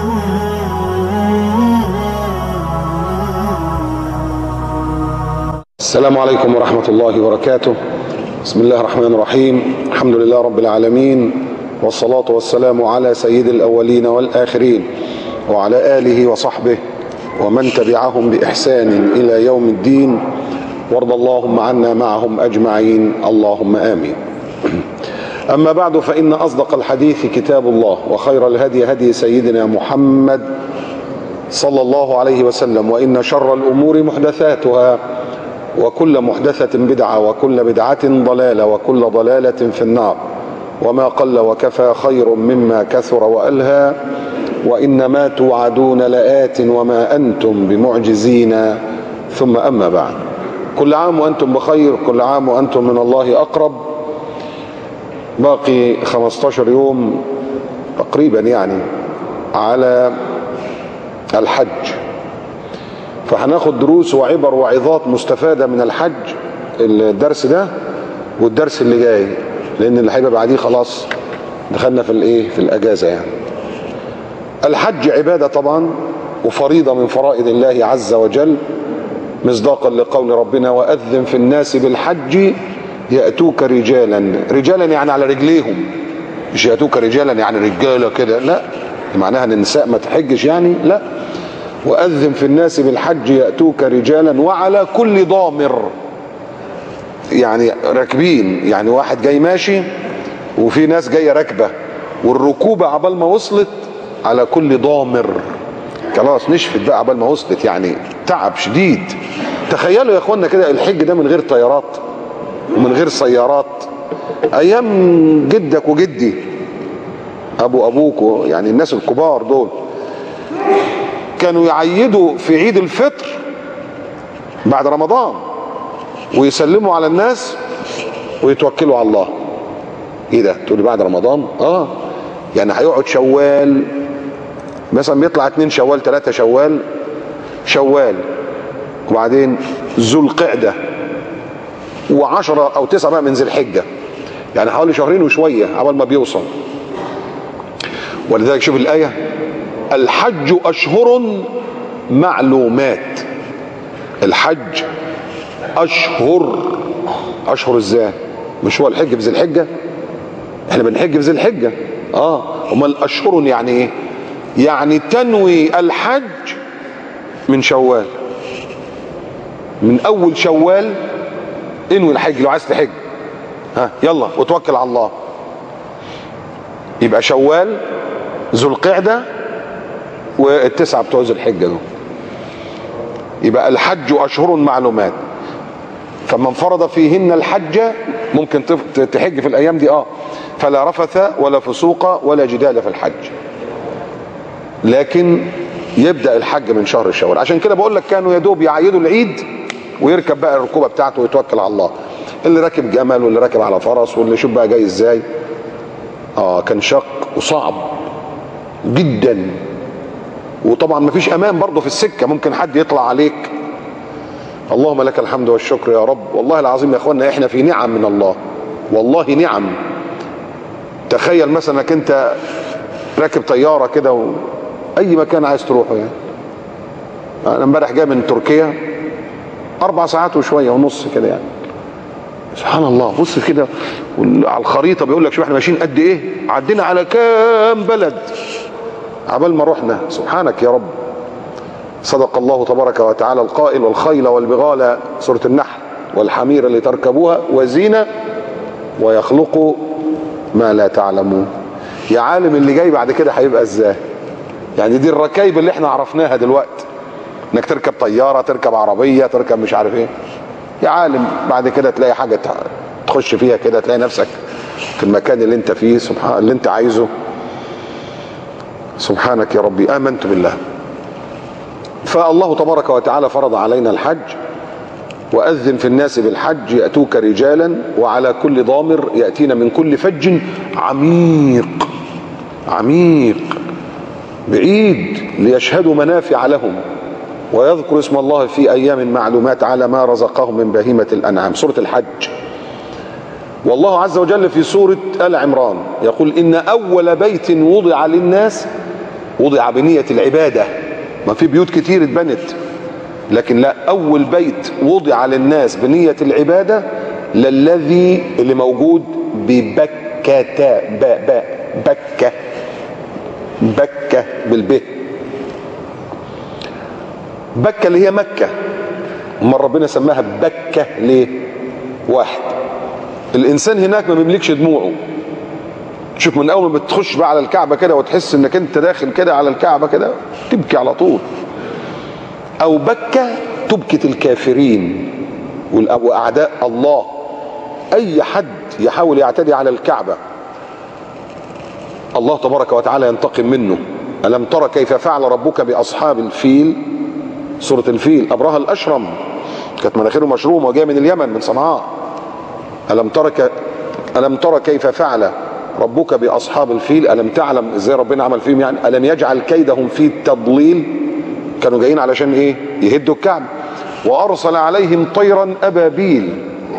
السلام عليكم ورحمة الله وبركاته. بسم الله الرحمن الرحيم. الحمد لله رب العالمين، والصلاة والسلام على سيد الأولين والآخرين وعلى آله وصحبه ومن تبعهم بإحسان إلى يوم الدين، وارض اللهم عنا معهم أجمعين، اللهم آمين. أما بعد، فإن أصدق الحديث كتاب الله، وخير الهدي هدي سيدنا محمد صلى الله عليه وسلم، وإن شر الأمور محدثاتها، وكل محدثة بدعة، وكل بدعة ضلالة، وكل ضلالة في النار. وما قل وكفى خير مما كثر وألهى، وإنما توعدون لآت وما أنتم بمعجزين. ثم أما بعد، كل عام وأنتم بخير، كل عام وأنتم من الله أقرب. باقي 15 يوم تقريبا يعني على الحج، فهناخد دروس وعبر وعظات مستفادة من الحج، الدرس ده والدرس اللي جاي، لأن اللي هيبقى بعديه خلاص دخلنا في الأجازة يعني. الحج عبادة طبعا، وفريضة من فرائض الله عز وجل، مصداقا لقول ربنا: وأذن في الناس بالحج يأتوك رجالا. رجالا يعني على رجليهم، مش يأتوك رجالا يعني رجالة كده، لا، معناها ان النساء ما تحجش يعني، لا. وأذن في الناس بالحج يأتوك رجالا وعلى كل ضامر، يعني راكبين، يعني واحد جاي ماشي وفي ناس جايه راكبه، والركوبه عبال ما وصلت على كل ضامر، خلاص نشفت بقى عبال ما وصلت، يعني تعب شديد. تخيلوا يا اخوانا كده الحج ده من غير طيارات ومن غير سيارات. ايام جدك وجدي، ابوك، يعني الناس الكبار دول كانوا يعيدوا في عيد الفطر بعد رمضان ويسلموا على الناس ويتوكلوا على الله. ايه ده؟ تقول لي بعد رمضان؟ يعني هيقعد شوال مثلا، بيطلع 2 شوال 3 شوال، وبعدين ذو القعده و10 أو 9 بقى من ذي الحجه، يعني حوالي شهرين وشويه عبال ما بيوصل. ولذلك شوف الايه: الحج اشهر معلومات. الحج اشهر ازاي؟ مش هو الحج في ذي الحجه؟ احنا بنحج في ذي الحجه، امال اشهر يعني ايه؟ يعني تنوي الحج من شوال، من اول شوال انوي الحج لو عايز تحج، يلا وتوكل على الله. يبقى شوال، ذو القعده، وال9 بتوع ذي الحجه دول. يبقى الحج اشهر معلومات، فمن فرض فيهن الحج، ممكن تحج في الايام دي، فلا رفث ولا فسوق ولا جدال في الحج. لكن يبدا الحج من شهر شوال. عشان كده بقول لك كانوا يدوب يعيدوا العيد ويركب بقى الركوبه بتاعته ويتوكل على الله. اللي راكب جمل واللي راكب على فرس واللي شوف بقى جاي ازاي. كان شق وصعب جدا، وطبعا مفيش امان برضه في السكه، ممكن حد يطلع عليك. اللهم لك الحمد والشكر يا رب. والله العظيم يا اخوانا احنا في نعم من الله، والله نعم. تخيل مثلا انك انت راكب طياره كده اي مكان عايز تروحه. يعني انا امبارح جاي من تركيا 4 ساعات وشويه ونص كده، يعني سبحان الله. بص كده على الخريطه بيقول لك شوف احنا ماشيين قد ايه، عدينا على كام بلد عبال ما رحنا. سبحانك يا رب. صدق الله تبارك وتعالى القائل: والخيل والبغال، سورة النحل، والحمير اللي تركبوها وزينة ويخلق ما لا تعلمون. يا عالم اللي جاي بعد كده هيبقى ازاي؟ يعني دي الركايب اللي احنا عرفناها دلوقتي، انك تركب طيارة، تركب عربية، تركب مش عارف ايه. يا عالم بعد كده تلاقي حاجة تخش فيها كده، تلاقي نفسك في المكان اللي انت فيه، سبحان اللي انت عايزه. سبحانك يا ربي. آمنت بالله. فالله تبارك وتعالى فرض علينا الحج: وأذن في الناس بالحج يأتوك رجالا وعلى كل ضامر يأتين من كل فج عميق بعيد ليشهدوا منافع لهم ويذكر اسم الله في أيام معلومات على ما رزقهم من بهيمة الأنعام. سورة الحج. والله عز وجل في سورة آل عمران يقول: إن أول بيت وضع للناس وضع بنية العبادة. ما في بيوت كتير اتبنت، لكن لا، أول بيت وضع للناس بنية العبادة للذي اللي موجود ببكة، بكة، بكة بالب، بكة اللي هي مكة. أما ربنا سماها بكة ليه؟ واحد، الإنسان هناك ما بيملكش دموعه. شوف من أول ما بتخش بقى على الكعبة كده وتحس إنك أنت داخل كده على الكعبة كده تبكي على طول. أو بكة تبكة الكافرين وأعداء الله. أي حد يحاول يعتدي على الكعبة الله تبارك وتعالى ينتقم منه. ألم ترى كيف فعل ربك بأصحاب الفيل؟ سورة الفيل. أبرهة الأشرم كانت مناخيره مشرومة وجاية من اليمن من صنعاء. ألم ترى كيف فعل ربك بأصحاب الفيل؟ ألم تعلم إزاي ربنا عمل فيهم يعني؟ ألم يجعل كيدهم في تضليل؟ كانوا جايين علشان إيه؟ يهدوا الكعبة. وأرسل عليهم طيرا أبابيل،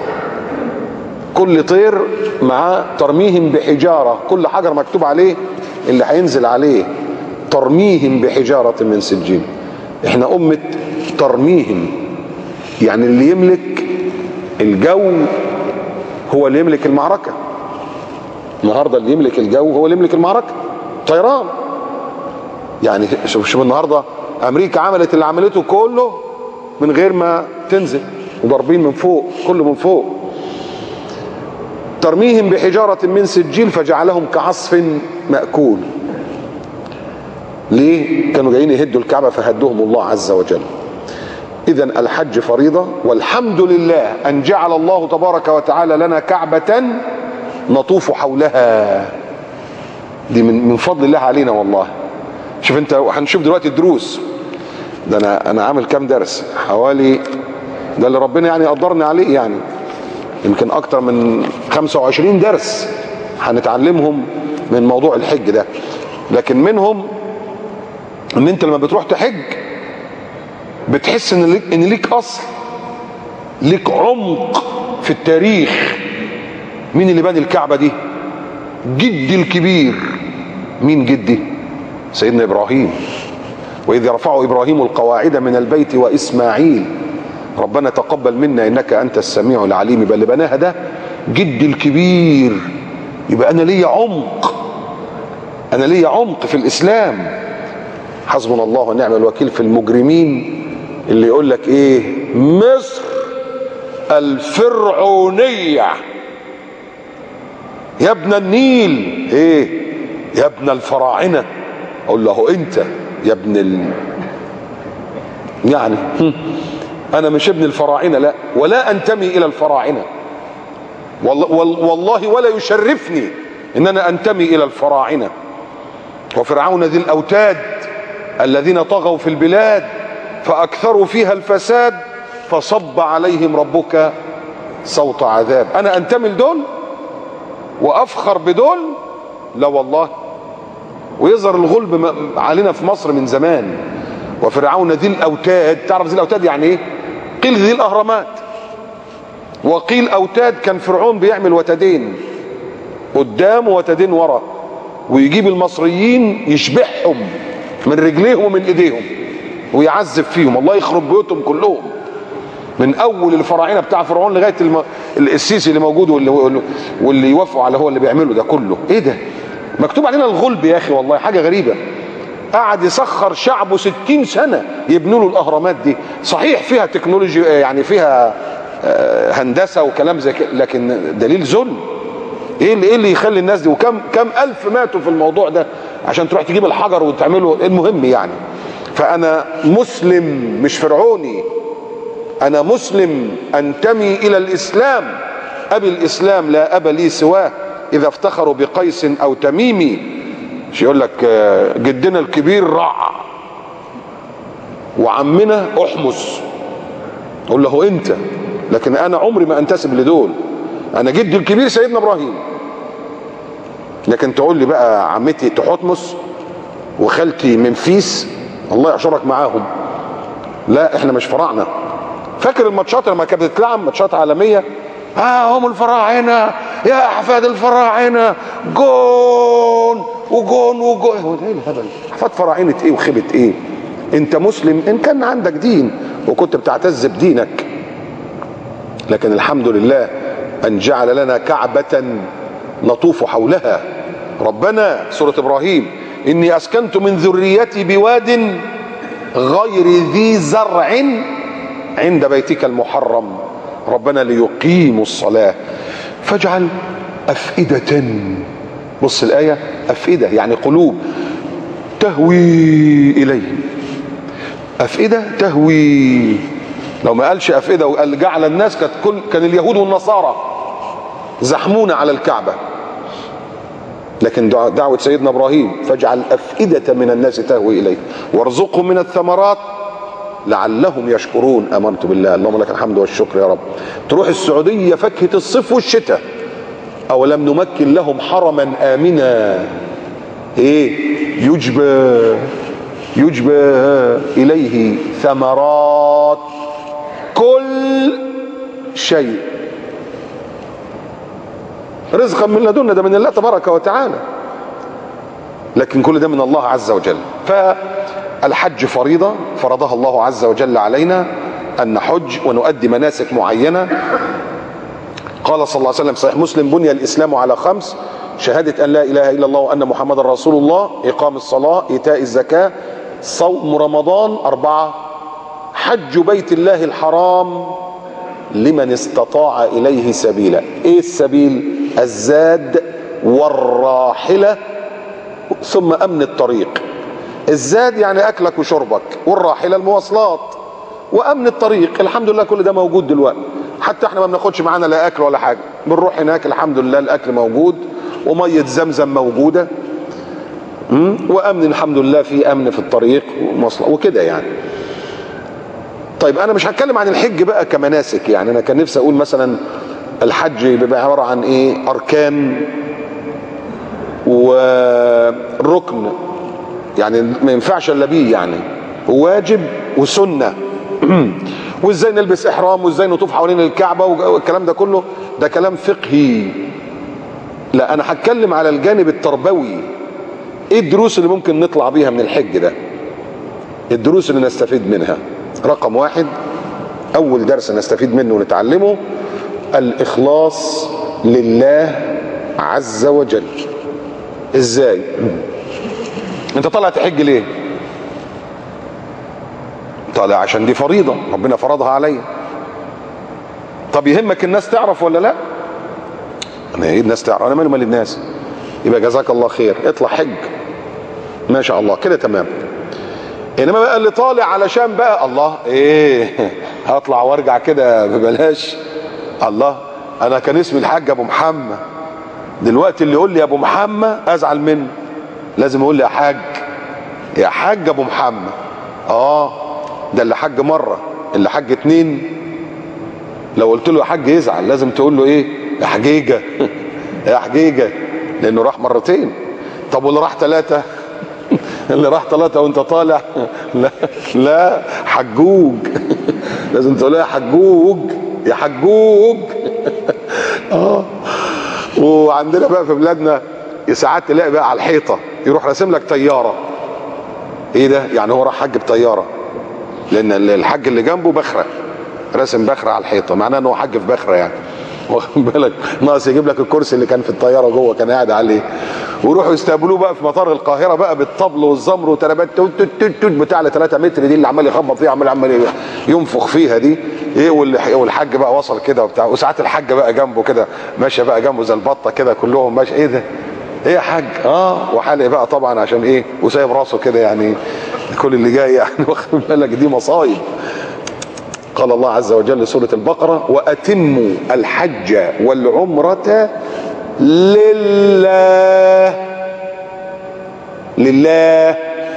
كل طير مع ترميهم بحجارة، كل حجر مكتوب عليه اللي هينزل عليه. ترميهم بحجارة من سجيل. احنا أمة ترميهم، يعني اللي يملك الجو هو اللي يملك المعركة. النهاردة اللي يملك الجو هو اللي يملك المعركة، طيران. يعني شوف النهاردة أمريكا عملت اللي عملته كله من غير ما تنزل، وضاربين من فوق، كله من فوق. ترميهم بحجارة من سجيل فجعلهم كعصف مأكول. ليه؟ كانوا جايين يهدوا الكعبة فهدوهم الله عز وجل. إذن الحج فريضة، والحمد لله أن جعل الله تبارك وتعالى لنا كعبة نطوف حولها. دي من فضل الله علينا والله. شوف انت، هنشوف دلوقتي الدروس. ده انا عامل كام درس؟ حوالي، ده اللي ربنا يعني قدرني عليه، يعني يمكن اكتر من 25 درس هنتعلمهم من موضوع الحج ده. لكن منهم ان انت لما بتروح تحج بتحس ان ليك اصل، ليك عمق في التاريخ. مين اللي بنى الكعبة دي؟ جدي الكبير. مين جدي؟ سيدنا إبراهيم. وإذ يرفع إبراهيم القواعد من البيت وإسماعيل ربنا تقبل منا إنك أنت السميع العليم. يبقى اللي بناها ده جدي الكبير. يبقى أنا ليا عمق، أنا ليا عمق في الإسلام. حسبنا الله ونعم الوكيل في المجرمين اللي يقول لك إيه؟ مصر الفرعونية. يا ابن النيل. ايه؟ يا ابن الفراعنة. اقول له انت يا ابن يعني انا مش ابن الفراعنة، لا، ولا انتمي الى الفراعنة والله ولا يشرفني ان انا انتمي الى الفراعنة. وفرعون ذي الاوتاد الذين طغوا في البلاد فاكثروا فيها الفساد فصب عليهم ربك صوت عذاب. انا انتمي لدول وافخر بدول؟ لا والله. ويظهر الغلب علينا في مصر من زمان. وفرعون ذي الاوتاد، تعرف ذي الاوتاد يعني ايه؟ قيل ذي الاهرامات، وقيل اوتاد. كان فرعون بيعمل وتدين قدام ووتدين ورا، ويجيب المصريين يشبعهم من رجليهم ومن ايديهم ويعذب فيهم. الله يخرب بيوتهم كلهم، من اول الفراعنه بتاع فرعون لغايه السيسي اللي موجود واللي يوافقوا على هو اللي بيعمله ده كله. ايه ده؟ مكتوب علينا الغلب يا اخي، والله حاجه غريبه. قعد يسخر شعبه 60 سنه يبنوا له الاهرامات دي. صحيح فيها تكنولوجي، يعني فيها هندسه وكلام زي كده، لكن دليل ذل. ايه اللي يخلي الناس دي؟ وكم الف ماتوا في الموضوع ده عشان تروح تجيب الحجر وتعمله. المهم يعني، فانا مسلم مش فرعوني، أنا مسلم أنتمي إلى الإسلام. أبي الإسلام لا أب لي سواه. إذا افتخروا بقيس أو تميمي، مش يقول لك جدنا الكبير رع وعمنا أحمس، أقول له أنت. لكن أنا عمري ما أنتسب لدول. أنا جدي الكبير سيدنا إبراهيم. لكن تقول لي بقى عمتي تحتمس وخالتي منفيس، الله يعشرك معاهم. لا، إحنا مش فراعنة. فاكر الماتشات لما كانت بتتلعب ماتشات عالميه؟ هم الفراعنه، يا احفاد الفراعنه، جول وجون وجون وجون. هو ده ايه الهبل؟ فتفر عينة ايه وخيبة ايه؟ انت مسلم ان كان عندك دين وكنت بتعتز بدينك، لكن الحمد لله ان جعل لنا كعبة نطوف حولها. ربنا سورة ابراهيم اني اسكنت من ذريتي بواد غير ذي زرع عند بيتك المحرم ربنا ليقيموا الصلاة فاجعل أفئدة، بص الآية، أفئدة يعني قلوب، تهوي إليه. أفئدة تهوي، لو ما قالش أفئدة وقال جعل الناس كان اليهود والنصارى زحمونا على الكعبة، لكن دعوة سيدنا إبراهيم فاجعل أفئدة من الناس تهوي إليه وارزقهم من الثمرات لعلهم يشكرون. امنت بالله، اللهم لك الحمد والشكر يا رب. تروح السعوديه فاكهه الصيف والشتاء، اولم نمكن لهم حرما امنا ايه يجبى اليه ثمرات كل شيء رزقا من لدنا، ده من الله تبارك وتعالى، لكن كل ده من الله عز وجل. الحج فريضة فرضها الله عز وجل علينا أن نحج ونؤدي مناسك معينة. قال صلى الله عليه وسلم صحيح مسلم بني الإسلام على 5: شهادة أن لا إله إلا الله وأن محمد رسول الله، إقام الصلاة، إيتاء الزكاة، صوم رمضان، 4 حج بيت الله الحرام لمن استطاع إليه سبيلا. إيه السبيل؟ الزاد والراحلة ثم أمن الطريق. الزاد يعني اكلك وشربك، والراحله المواصلات، وامن الطريق. الحمد لله كل ده موجود دلوقتي، حتى احنا ما بناخدش معانا لا اكل ولا حاجه، بنروح هناك الحمد لله الاكل موجود وميه زمزم موجوده، وامن الحمد لله، في امن في الطريق ومواصلات وكده يعني. طيب انا مش هتكلم عن الحج بقى كمناسك، يعني انا كان نفسي اقول مثلا الحج بيبقى عباره عن ايه؟ اركان وركن، يعني ما ينفعش الا بيه، يعني واجب وسنه وازاي نلبس احرام وازاي نطوف حوالين الكعبه والكلام ده كله، ده كلام فقهي. لا انا هتكلم على الجانب التربوي. ايه الدروس اللي ممكن نطلع بيها من الحج ده؟ الدروس اللي نستفيد منها: رقم 1، اول درس نستفيد منه ونتعلمه الاخلاص لله عز وجل. ازاي؟ انت طالع تحج ليه؟ طالع عشان دي فريضة ربنا فرضها عليا. طب يهمك الناس تعرف ولا لا؟ انا ايه الناس تعرف؟ انا مالي مال الناس؟ يبقى جزاك الله خير، اطلع حج ما شاء الله كده تمام. انما بقى اللي طالع علشان بقى الله ايه هطلع وارجع كده ببلاش، الله انا كان اسمي الحاج ابو محمد، دلوقتي اللي يقول لي يا ابو محمد ازعل منه، لازم يقول لي يا حاج، يا حاج ابو محمد. ده اللي حج مره، اللي حج 2 لو قلت له يا حاج يزعل، لازم تقول له ايه؟ يا حجيجه يا حجيجه، لانه راح مرتين. طب واللي راح 3 اللي راح 3 وانت طالع لا لا حجوج لازم تقول له يا حجوج يا حجوج وعندنا بقى في بلادنا ساعات تلاقي بقى على الحيطه يروح راسم لك طياره. ايه ده؟ يعني هو راح حج بطياره، لان الحج اللي جنبه بخره، راسم بخره على الحيطه، معناه ان هو حج في بخره يعني، واخد بالك؟ ناقص يجيب لك الكرسي اللي كان في الطياره جوه كان قاعد عليه. ويروحوا يستقبلوه بقى في مطار القاهره بقى بالطبل والزمر وترابات بتاع ل 3 متر دي اللي عمال يخبط فيها، عمال ينفخ فيها دي ايه. والحاج بقى وصل كده وبتاع، وساعات الحاج بقى جنبه كده ماشيه بقى جنبه زي البطه كده كلهم ماشي. ايه ده؟ ايه يا حاج؟ وحالق بقى طبعا عشان ايه؟ وسايب راسه كده يعني كل اللي جاي يعني، واخد بالك؟ دي مصايب. قال الله عز وجل سورة البقرة: وأتموا الحج والعمرة لله. لله.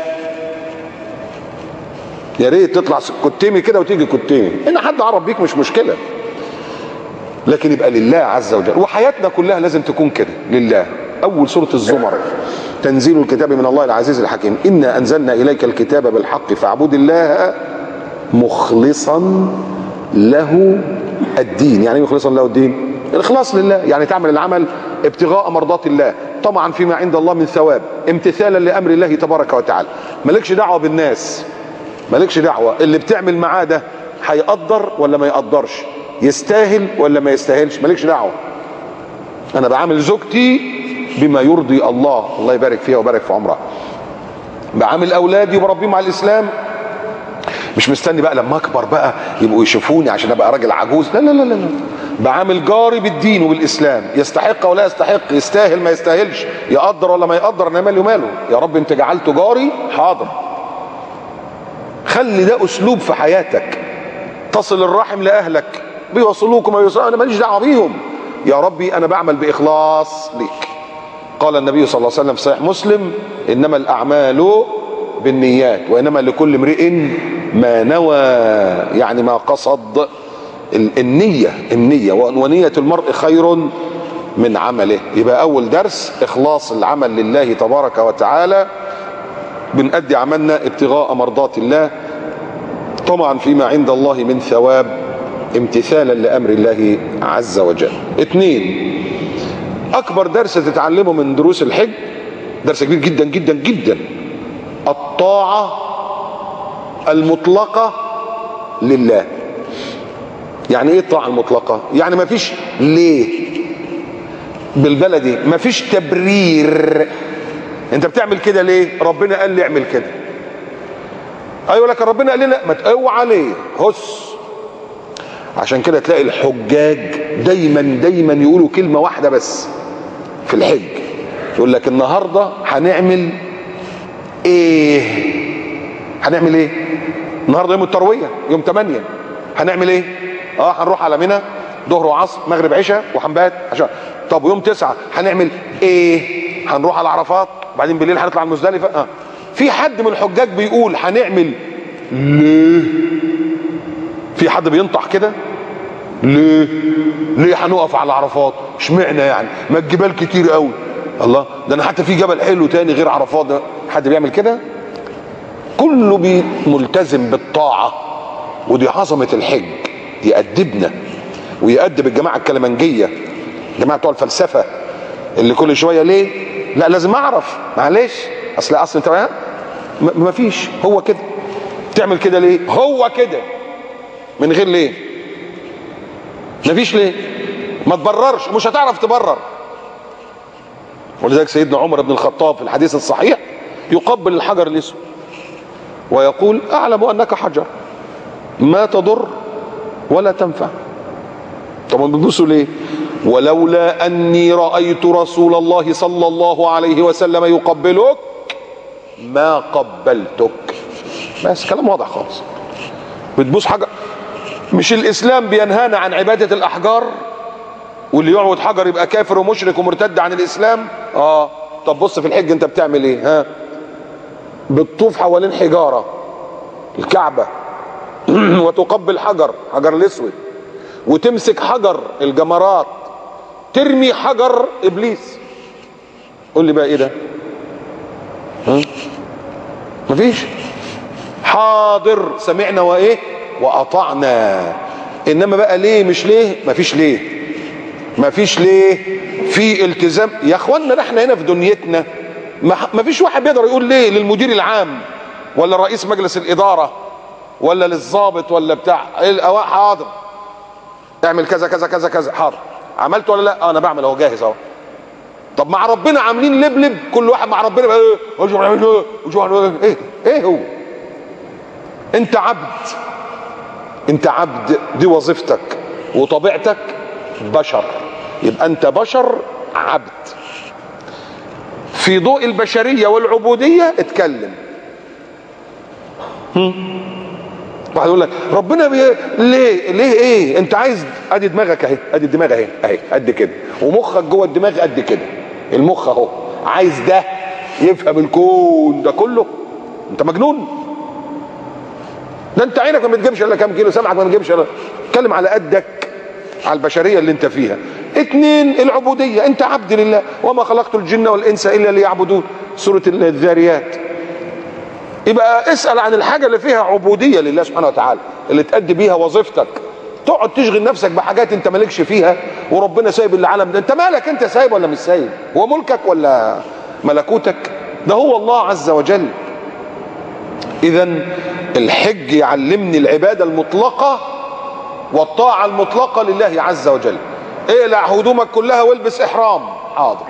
يا ريت تطلع كتيمي كده وتيجي كتيمي، ان حد عرب بيك مش مشكلة، لكن يبقى لله عز وجل. وحياتنا كلها لازم تكون كده لله. اول سورة الزمر: تنزيل الكتاب من الله العزيز الحكيم، إنا أنزلنا إليك الكتاب بالحق فاعبد الله مخلصا له الدين. يعني مخلصا له الدين؟ الإخلاص لله، يعني تعمل العمل ابتغاء مرضات الله، طمعا فيما عند الله من ثواب، امتثالا لامر الله تبارك وتعالى. مالكش دعوه بالناس، مالكش دعوه اللي بتعمل معاه ده هيقدر ولا ما يقدرش، يستاهل ولا ما يستاهلش، مالكش دعوه. انا بعامل زوجتي بما يرضي الله، الله يبارك فيها ويبارك في عمرها. بعامل اولادي وبربيهم على الاسلام، مش مستني بقى لما اكبر بقى يبقوا يشوفوني عشان ابقى راجل عجوز، لا لا لا لا. بعامل جاري بالدين وبالاسلام، يستحق ولا يستحق، يستاهل ما يستاهلش، يقدر ولا ما يقدر، انا مالي وماله. يا رب انت جعلته جاري، حاضر. خلي ده اسلوب في حياتك. تصل الرحم لاهلك، بيوصلوك وما يوصلوك، انا ماليش دعوه بيهم. يا ربي انا بعمل باخلاص ليك. قال النبي صلى الله عليه وسلم في صحيح مسلم: انما الاعمال بالنيات وانما لكل امرئ ما نوى، يعني ما قصد. النية ونية المرء خير من عمله. يبقى اول درس اخلاص العمل لله تبارك وتعالى، بنأدي عملنا ابتغاء مرضات الله، طمعا فيما عند الله من ثواب، امتثالا لامر الله عز وجل. 2، اكبر درس تتعلمه من دروس الحج، درس كبير جدا جدا جدا، الطاعة المطلقة لله. يعني ايه الطاعة المطلقة؟ يعني مفيش ليه، بالبلدي مفيش تبرير. انت بتعمل كده ليه؟ ربنا قال لي اعمل كده. ايوه لكن ربنا قال لي لا، ما اوعى ليه، هس. عشان كده تلاقي الحجاج دايما يقولوا كلمة واحدة بس في الحج، يقول لك النهارده هنعمل ايه؟ هنعمل ايه؟ النهارده يوم التروية، يوم 8، هنعمل ايه؟ هنروح على منى ظهر وعصر مغرب عشاء وهنبات عشان. طب ويوم 9 هنعمل ايه؟ هنروح على عرفات، وبعدين بالليل هنطلع المزدلفة. في حد من الحجاج بيقول هنعمل ليه؟ في حد بينطح كده؟ ليه هنقف على عرفات؟ اشمعنى يعني؟ ما الجبال كتير قوي. الله، ده انا حتى في جبل حلو تاني غير عرفات. ده حد بيعمل كده؟ كله ملتزم بالطاعة، ودي عظمة الحج. يأدبنا ويأدب الجماعة الكلمنجية، الجماعة بتوع الفلسفة اللي كل شوية ليه؟ لا لازم اعرف، معلش اصل انت ما فيش، هو كده. تعمل كده ليه؟ هو كده، من غير ليه. مفيش ليه، ما تبررش، مش هتعرف تبرر. ولذلك سيدنا عمر بن الخطاب في الحديث الصحيح يقبل الحجر الاسود ويقول: اعلم انك حجر ما تضر ولا تنفع. طب ما بتبصوا ليه؟ ولولا اني رايت رسول الله صلى الله عليه وسلم يقبلك ما قبلتك. بس كلام واضح خالص. بتبوس حجر؟ مش الاسلام بينهانا عن عباده الاحجار؟ واللي يعبد حجر يبقى كافر ومشرك ومرتد عن الاسلام. طب بص في الحج انت بتعمل ايه؟ بتطوف حوالين حجاره الكعبه وتقبل حجر الاسود، وتمسك حجر الجمرات، ترمي حجر ابليس. قول لي بقى ايه ده؟ مفيش. حاضر، سمعنا وايه واطعنا. انما بقى ليه مش ليه؟ مفيش ليه. في التزام يا اخوانا. احنا هنا في دنيتنا مفيش واحد بيقدر يقول ليه للمدير العام ولا رئيس مجلس الاداره ولا للضابط ولا بتاع. حاضر اعمل كذا كذا كذا كذا، حاضر. عملت ولا لا؟ انا بعمل اهو، جاهز اهو. طب مع ربنا عاملين لبلب، كل واحد مع ربنا بقى ايه هو؟ انت عبد، دي وظيفتك وطبيعتك بشر، يبقى انت بشر عبد. في ضوء البشرية والعبودية اتكلم. واحد يقول لك ربنا ليه ايه؟ انت عايز ادي دماغك اهي، ادي الدماغ اهي قد كده، ومخك جوه الدماغ قد كده. المخ اهو عايز ده يفهم الكون ده كله. انت مجنون؟ ده انت عينك ما بتجيبش الا كام كيلو، سمعك ما بتجيبش الا. اتكلم على قدك، على البشريه اللي انت فيها. 2، العبوديه. انت عبد لله، وما خلقت الجن والانس الا ليعبدون، سوره الذاريات. يبقى اسال عن الحاجه اللي فيها عبوديه لله سبحانه وتعالى، اللي تأدي بيها وظيفتك. تقعد تشغل نفسك بحاجات انت مالكش فيها وربنا سايب العالم ده. انت مالك؟ انت سايب ولا مش سايب؟ هو ملكك ولا ملكوتك؟ ده هو الله عز وجل. اذا الحج يعلمني العبادة المطلقة والطاعة المطلقة لله عز وجل. اقلع هدومك كلها والبس احرام، حاضر.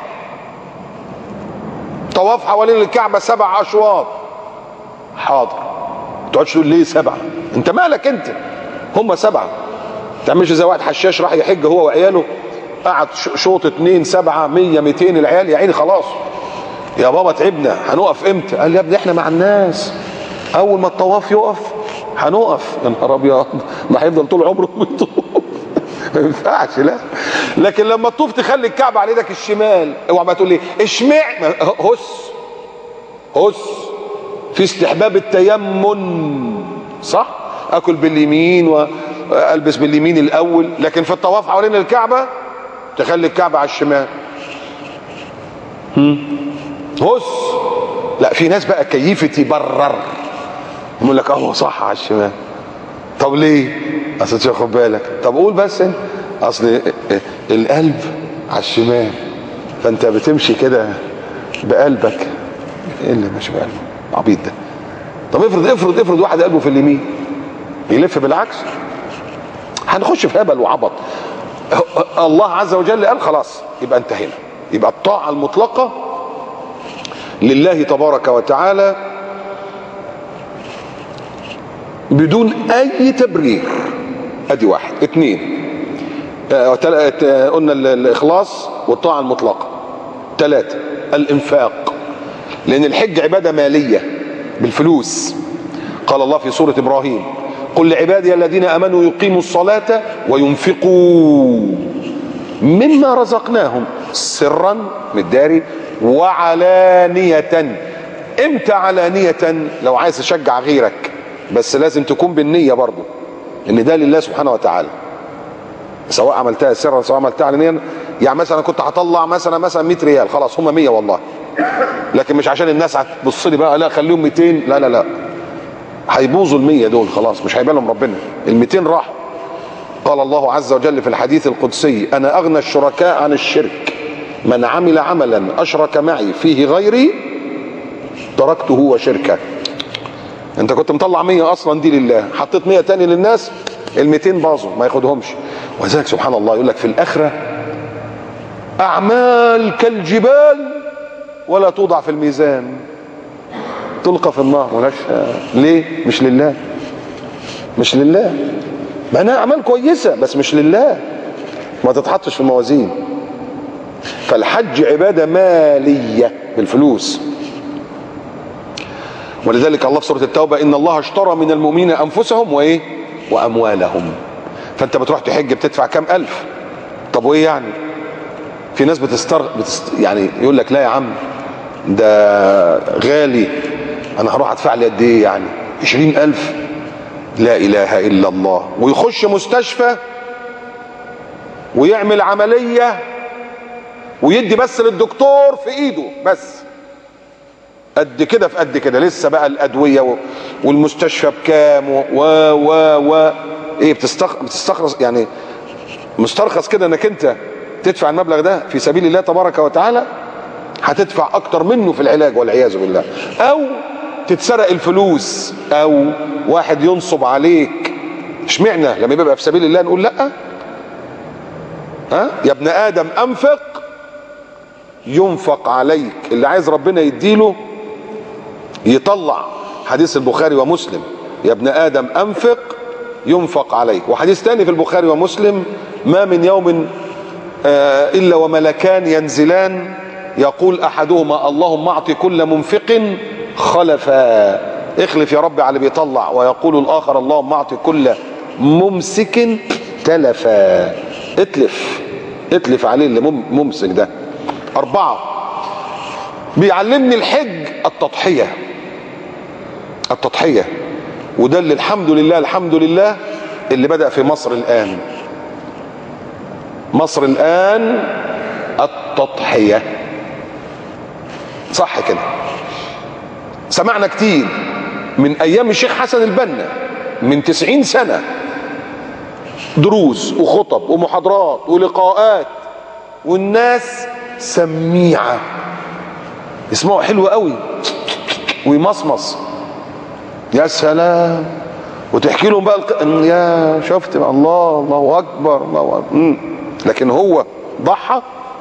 طواف حوالين الكعبة 7 أشواط، حاضر. ما تقعدش تقول ليه 7؟ انت مالك انت؟ هم 7. ما تعملش زي واحد حشاش راح يحج هو وعياله، قعد شوط 2 7 100 200، العيال يا عيني خلاص، يا بابا تعبنا هنقف امتى؟ قال يا ابني احنا مع الناس، اول ما الطواف يقف هنقف. يا نهار ابيض، ما هيفضل طول عمره بيطوف. ما ينفعش. لا، لكن لما تطوف تخلي الكعبه على ايدك الشمال. اوعى ما تقول لي اشمعنى، هس في استحباب التيمم، صح؟ اكل باليمين والبس باليمين الاول، لكن في الطواف حوالين الكعبه تخلي الكعبه على الشمال. هس. لا، في ناس بقى كيفة يبرر يقول لك اهو صح على الشمال. طب ليه؟ اصل تاخد بالك. طب قول بس انت، اصل القلب على الشمال، فانت بتمشي كده بقلبك. ايه اللي ماشي بقلبه؟ عبيط ده. طب افرض واحد قلبه في اليمين يلف بالعكس، هنخش في هبل وعبط. الله عز وجل قال خلاص، يبقى انتهينا. يبقى الطاعة المطلقة لله تبارك وتعالى بدون اي تبرير. ادي 1. 2 قلنا الاخلاص والطاعة المطلقة. 3 الانفاق، لان الحج عبادة مالية بالفلوس. قال الله في سورة ابراهيم قل لعبادي الذين امنوا يقيموا الصلاة وينفقوا مما رزقناهم سرا مداري وعلانية. امتى علانية؟ لو عايز تشجع غيرك، بس لازم تكون بالنية برضو ان ده لله سبحانه وتعالى، سواء عملتها سرا سواء عملتها علانية. يعني مثلا كنت هطلع مثلا 100 ريال، خلاص هم 100 والله، لكن مش عشان الناس هتبص لي بقى لا خليهم 200، لا هيبوظوا ال100 دول، خلاص مش هيبقى لهم ربنا. ال200 راحوا. قال الله عز وجل في الحديث القدسي انا اغنى الشركاء عن الشرك، من عمل عملا اشرك معي فيه غيري تركته وشركه. انت كنت مطلع 100 اصلا دي لله، حطيت 100 تاني للناس، ال200 باظوا ما ياخدهمش. وذلك سبحان الله يقول لك في الاخره اعمال كالجبال ولا توضع في الميزان، تلقى في النار. ولاش ليه؟ مش لله، مش لله. ما انا اعمال كويسه بس مش لله، ما تتحطش في الموازين. فالحج عباده ماليه بالفلوس. ولذلك الله في سوره التوبه ان الله اشترى من المؤمنين انفسهم وايه؟ واموالهم. فانت بتروح تحج بتدفع كام الف؟ طب وايه يعني؟ في ناس يعني يقول لك لا يا عم ده غالي، انا هروح ادفع لي قد ايه يعني؟ 20,000؟ لا اله الا الله. ويخش مستشفى ويعمل عملية ويدي بس للدكتور في ايده بس قد كده في قد كده، لسه بقى الادوية والمستشفى بكام و ايه بتستخلص يعني، مسترخص كده انك انت تدفع المبلغ ده في سبيل الله تبارك وتعالى، هتدفع اكتر منه في العلاج والعياذ بالله، او تتسرق الفلوس، او واحد ينصب عليك. اشمعنى لما يبقى في سبيل الله نقول لا؟ يا ابن ادم انفق ينفق عليك. اللي عايز ربنا يديله يطلع. حديث البخاري ومسلم يا ابن ادم انفق ينفق عليك. وحديث ثاني في البخاري ومسلم ما من يوم الا وملكان ينزلان يقول احدهما اللهم اعط كل منفق خلفا، اخلف يا رب على اللي بيطلع، ويقول الاخر اللهم اعط كل ممسك تلفا، اتلف عليه اللي ممسك ده. 4 بيعلمني الحج التضحية، وده اللي الحمد لله اللي بدأ في مصر الآن. مصر الآن التضحية، صح كده؟ سمعنا كتير من أيام الشيخ حسن البنا من 90 سنة دروس وخطب ومحاضرات ولقاءات، والناس سميعة، يسمعوا حلو قوي ويمصمص، يا سلام، وتحكي لهم بقى يا شفت الله، الله اكبر، الله أكبر. لكن هو ضحى،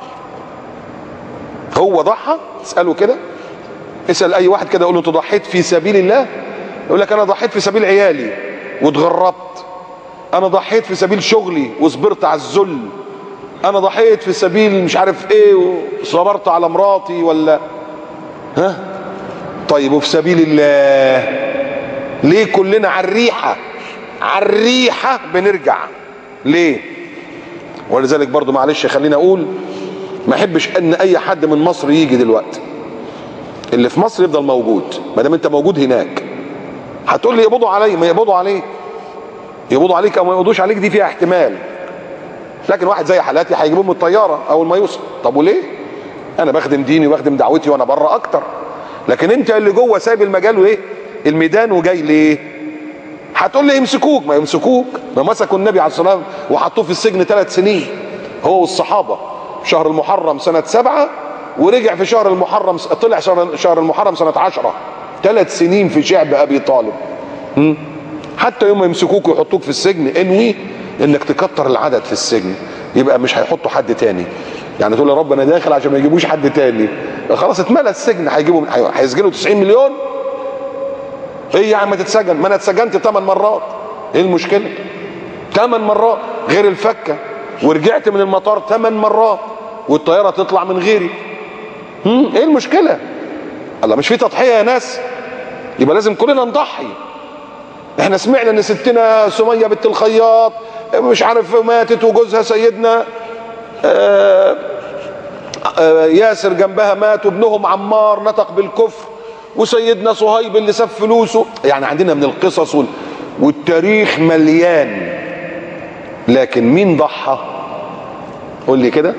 هو ضحى. اسأله كده، اسأل اي واحد كده، يقول له انت ضحيت في سبيل الله؟ يقول لك انا ضحيت في سبيل عيالي واتغربت، انا ضحيت في سبيل شغلي وصبرت على الذل، انا ضحيت في سبيل مش عارف ايه وصبرت على مراتي، ولا ها؟ طيب وفي سبيل الله ليه كلنا على الريحه، على الريحه بنرجع ليه؟ ولذلك برضو معلش خليني اقول، ما احبش ان اي حد من مصر يجي دلوقتي، اللي في مصر يفضل موجود. ما دام انت موجود هناك هتقول لي يقبضوا علي، ما يقبضوا عليك، يقبضوا عليك او ما يقبضوش عليك دي فيها احتمال، لكن واحد زي حالاتي هيجيبوه من الطياره اول ما يوصل. طب وليه؟ انا بخدم ديني وبخدم دعوتي وانا بره اكتر، لكن انت اللي جوه سايب المجال وايه الميدان وجاي ليه؟ هتقول لي يمسكوك، ما يمسكوك، ما مسكوا النبي عليه الصلاه والسلام وحطوه في السجن 3 سنين هو والصحابه، شهر المحرم سنه 7، ورجع في شهر المحرم، طلع شهر المحرم سنه 10، 3 سنين في شعب ابي طالب. حتى يوم ما يمسكوك ويحطوك في السجن انوي انك تكتر العدد في السجن، يبقى مش هيحطوا حد تاني، يعني تقول يا رب انا داخل عشان ما يجيبوش حد تاني، خلاص اتملى السجن، هيسجنوا 90 مليون. ايه يا عم ما تتسجن؟ ما انا اتسجنت 8 مرات، ايه المشكله؟ 8 مرات غير الفكه، ورجعت من المطار 8 مرات، والطياره تطلع من غيري. ايه المشكله؟ الله، مش في تضحيه يا ناس؟ يبقى لازم كلنا نضحي. احنا سمعنا ان ستنا سميه بنت الخياط مش عارف ماتت، وجوزها سيدنا ياسر جنبها مات، وابنهم عمار نطق بالكفر، وسيدنا صهيب اللي ساب فلوسه. يعني عندنا من القصص والتاريخ مليان، لكن مين ضحى؟ قول لي كده.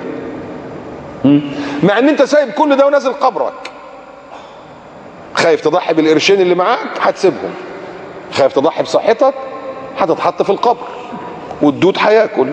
مع ان انت سايب كل ده ونازل قبرك، خايف تضحي بالقرشين اللي معاك هتسيبهم، خايف تضحي بصحتك هتتحط في القبر والدود هياكل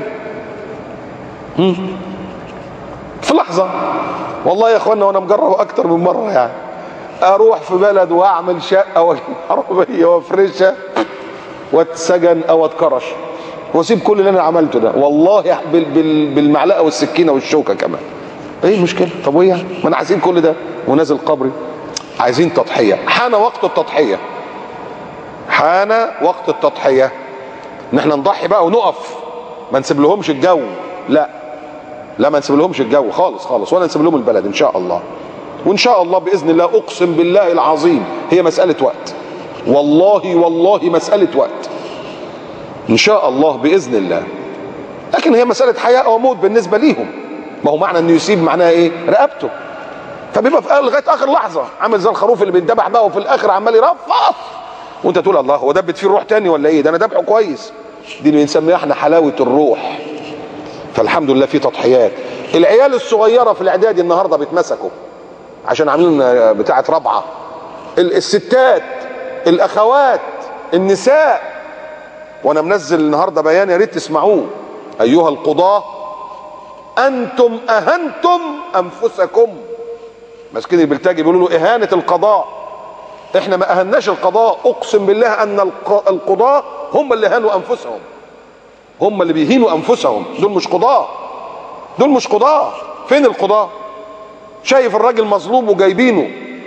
في لحظه. والله يا اخوانا وانا مجرب اكتر من مره، يعني اروح في بلد واعمل شقه واجيب عربيه وافرشها واتسجن او اتكرش واسيب كل اللي انا عملته ده، والله بالمعلقه والسكينه والشوكه كمان. ايه المشكله؟ طب وايه يعني؟ ما انا هسيب كل ده ونازل قبري. عايزين تضحيه، حان وقت التضحيه، حان وقت التضحيه، ان احنا نضحي بقى ونقف، ما نسيب لهمش الجو، لا لا، ما نسيب لهمش الجو خالص خالص، ولا نسيب لهم البلد ان شاء الله. وان شاء الله باذن الله، اقسم بالله العظيم هي مساله وقت، والله والله مساله وقت ان شاء الله باذن الله. لكن هي مساله حياه او موت بالنسبه ليهم، ما هو معنى انه يسيب معناها ايه؟ رقبته، فبيبقى في لغايه اخر لحظه عامل زي الخروف اللي بيتذبح بقى، وفي الاخر عمال يرفص، وانت تقول الله هو دبت فيه الروح تاني ولا ايه؟ ده انا ذبحه كويس. دي اللي بنسميها احنا حلاوه الروح. فالحمد لله في تضحيات. العيال الصغيره في الاعدادي النهارده بيتمسكوا عشان عاملين بتاعه رابعه، الستات، الاخوات، النساء. وانا منزل النهارده بيان يا ريت تسمعوه. ايها القضاه انتم اهنتم انفسكم. ماسكين البلتاجي بيقولوا له اهانه القضاء. احنا ما اهناش القضاء، اقسم بالله ان القضاة هم اللي هانوا انفسهم، هم اللي بيهينوا انفسهم. دول مش قضاة، دول مش قضاة. فين القضاة؟ شايف الراجل مظلوم وجايبينه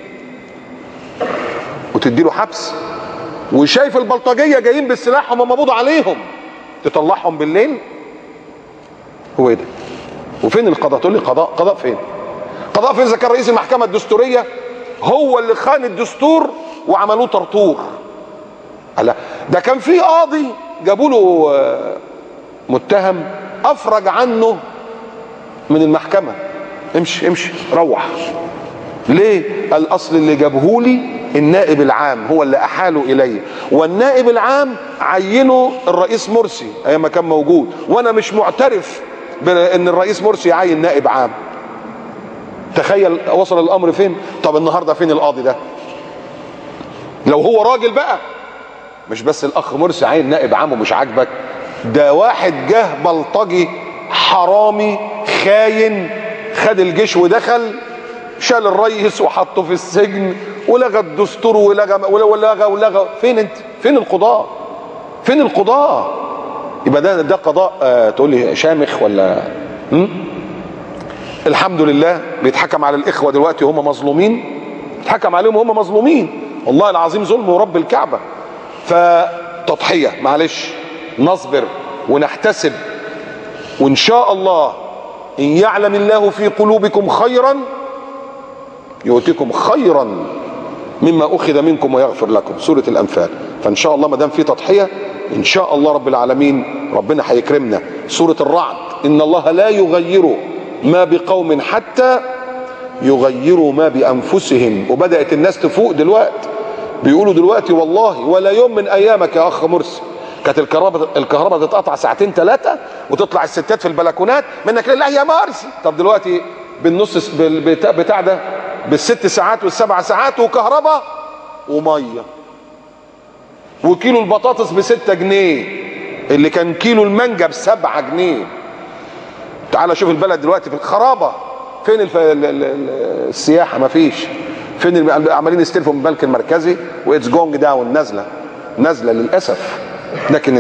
وتديله حبس، وشايف البلطجية جايين بالسلاح هم مقبوض عليهم تطلعهم بالليل. هو ايه ده؟ وفين القضاء؟ تقول لي قضاء، قضاء فين؟ قضاء فين اذا كان رئيس المحكمة الدستورية هو اللي خان الدستور وعملوه طرطور؟ لا، ده كان في قاضي جابوا له متهم افرج عنه من المحكمة، امشي امشي روح. ليه؟ الاصل اللي جابه لي النائب العام هو اللي احاله الي، والنائب العام عينه الرئيس مرسي ايام ما كان موجود، وانا مش معترف بان الرئيس مرسي يعين نائب عام. تخيل وصل الامر فين. طب النهارده فين القاضي ده؟ لو هو راجل بقى، مش بس الاخ مرسي عين نائب عام ومش عاجبك، ده واحد جه بلطجي حرامي خاين، خد الجيش ودخل، شال الرئيس وحطه في السجن ولغى الدستور ولغى. فين انت؟ فين القضاء؟ فين القضاء؟ يبقى ده قضاء تقول لي شامخ ولا الحمد لله بيتحكم على الاخوه دلوقتي وهم مظلومين، بيتحكم عليهم وهم مظلومين، والله العظيم ظلم ورب الكعبه. فتضحيه، معلش نصبر ونحتسب، وان شاء الله ان يعلم الله في قلوبكم خيرا يؤتكم خيرا مما اخذ منكم ويغفر لكم، سوره الانفال. فان شاء الله ما دام في تضحيه ان شاء الله رب العالمين ربنا هيكرمنا. سوره الرعد، ان الله لا يغير ما بقوم حتى يغيروا ما بانفسهم. وبدات الناس تفوق دلوقتي، بيقولوا دلوقتي والله ولا يوم من ايامك يا اخ مرسي كانت الكهرباء تتقطع ساعتين ثلاثه وتطلع الستات في البلكونات منك لله يا مرسي. طب دلوقتي بالنص بتاع ده بالست ساعات والسبع ساعات وكهرباء وميه، وكيلو البطاطس ب6 جنيه اللي كان كيلو المانجا ب7 جنيه. تعال شوف البلد دلوقتي في الخرابه. فين السياحه؟ مفيش. فين عمالين يستلفوا من البنك المركزي واتس جونج داون، نازله للاسف. لكن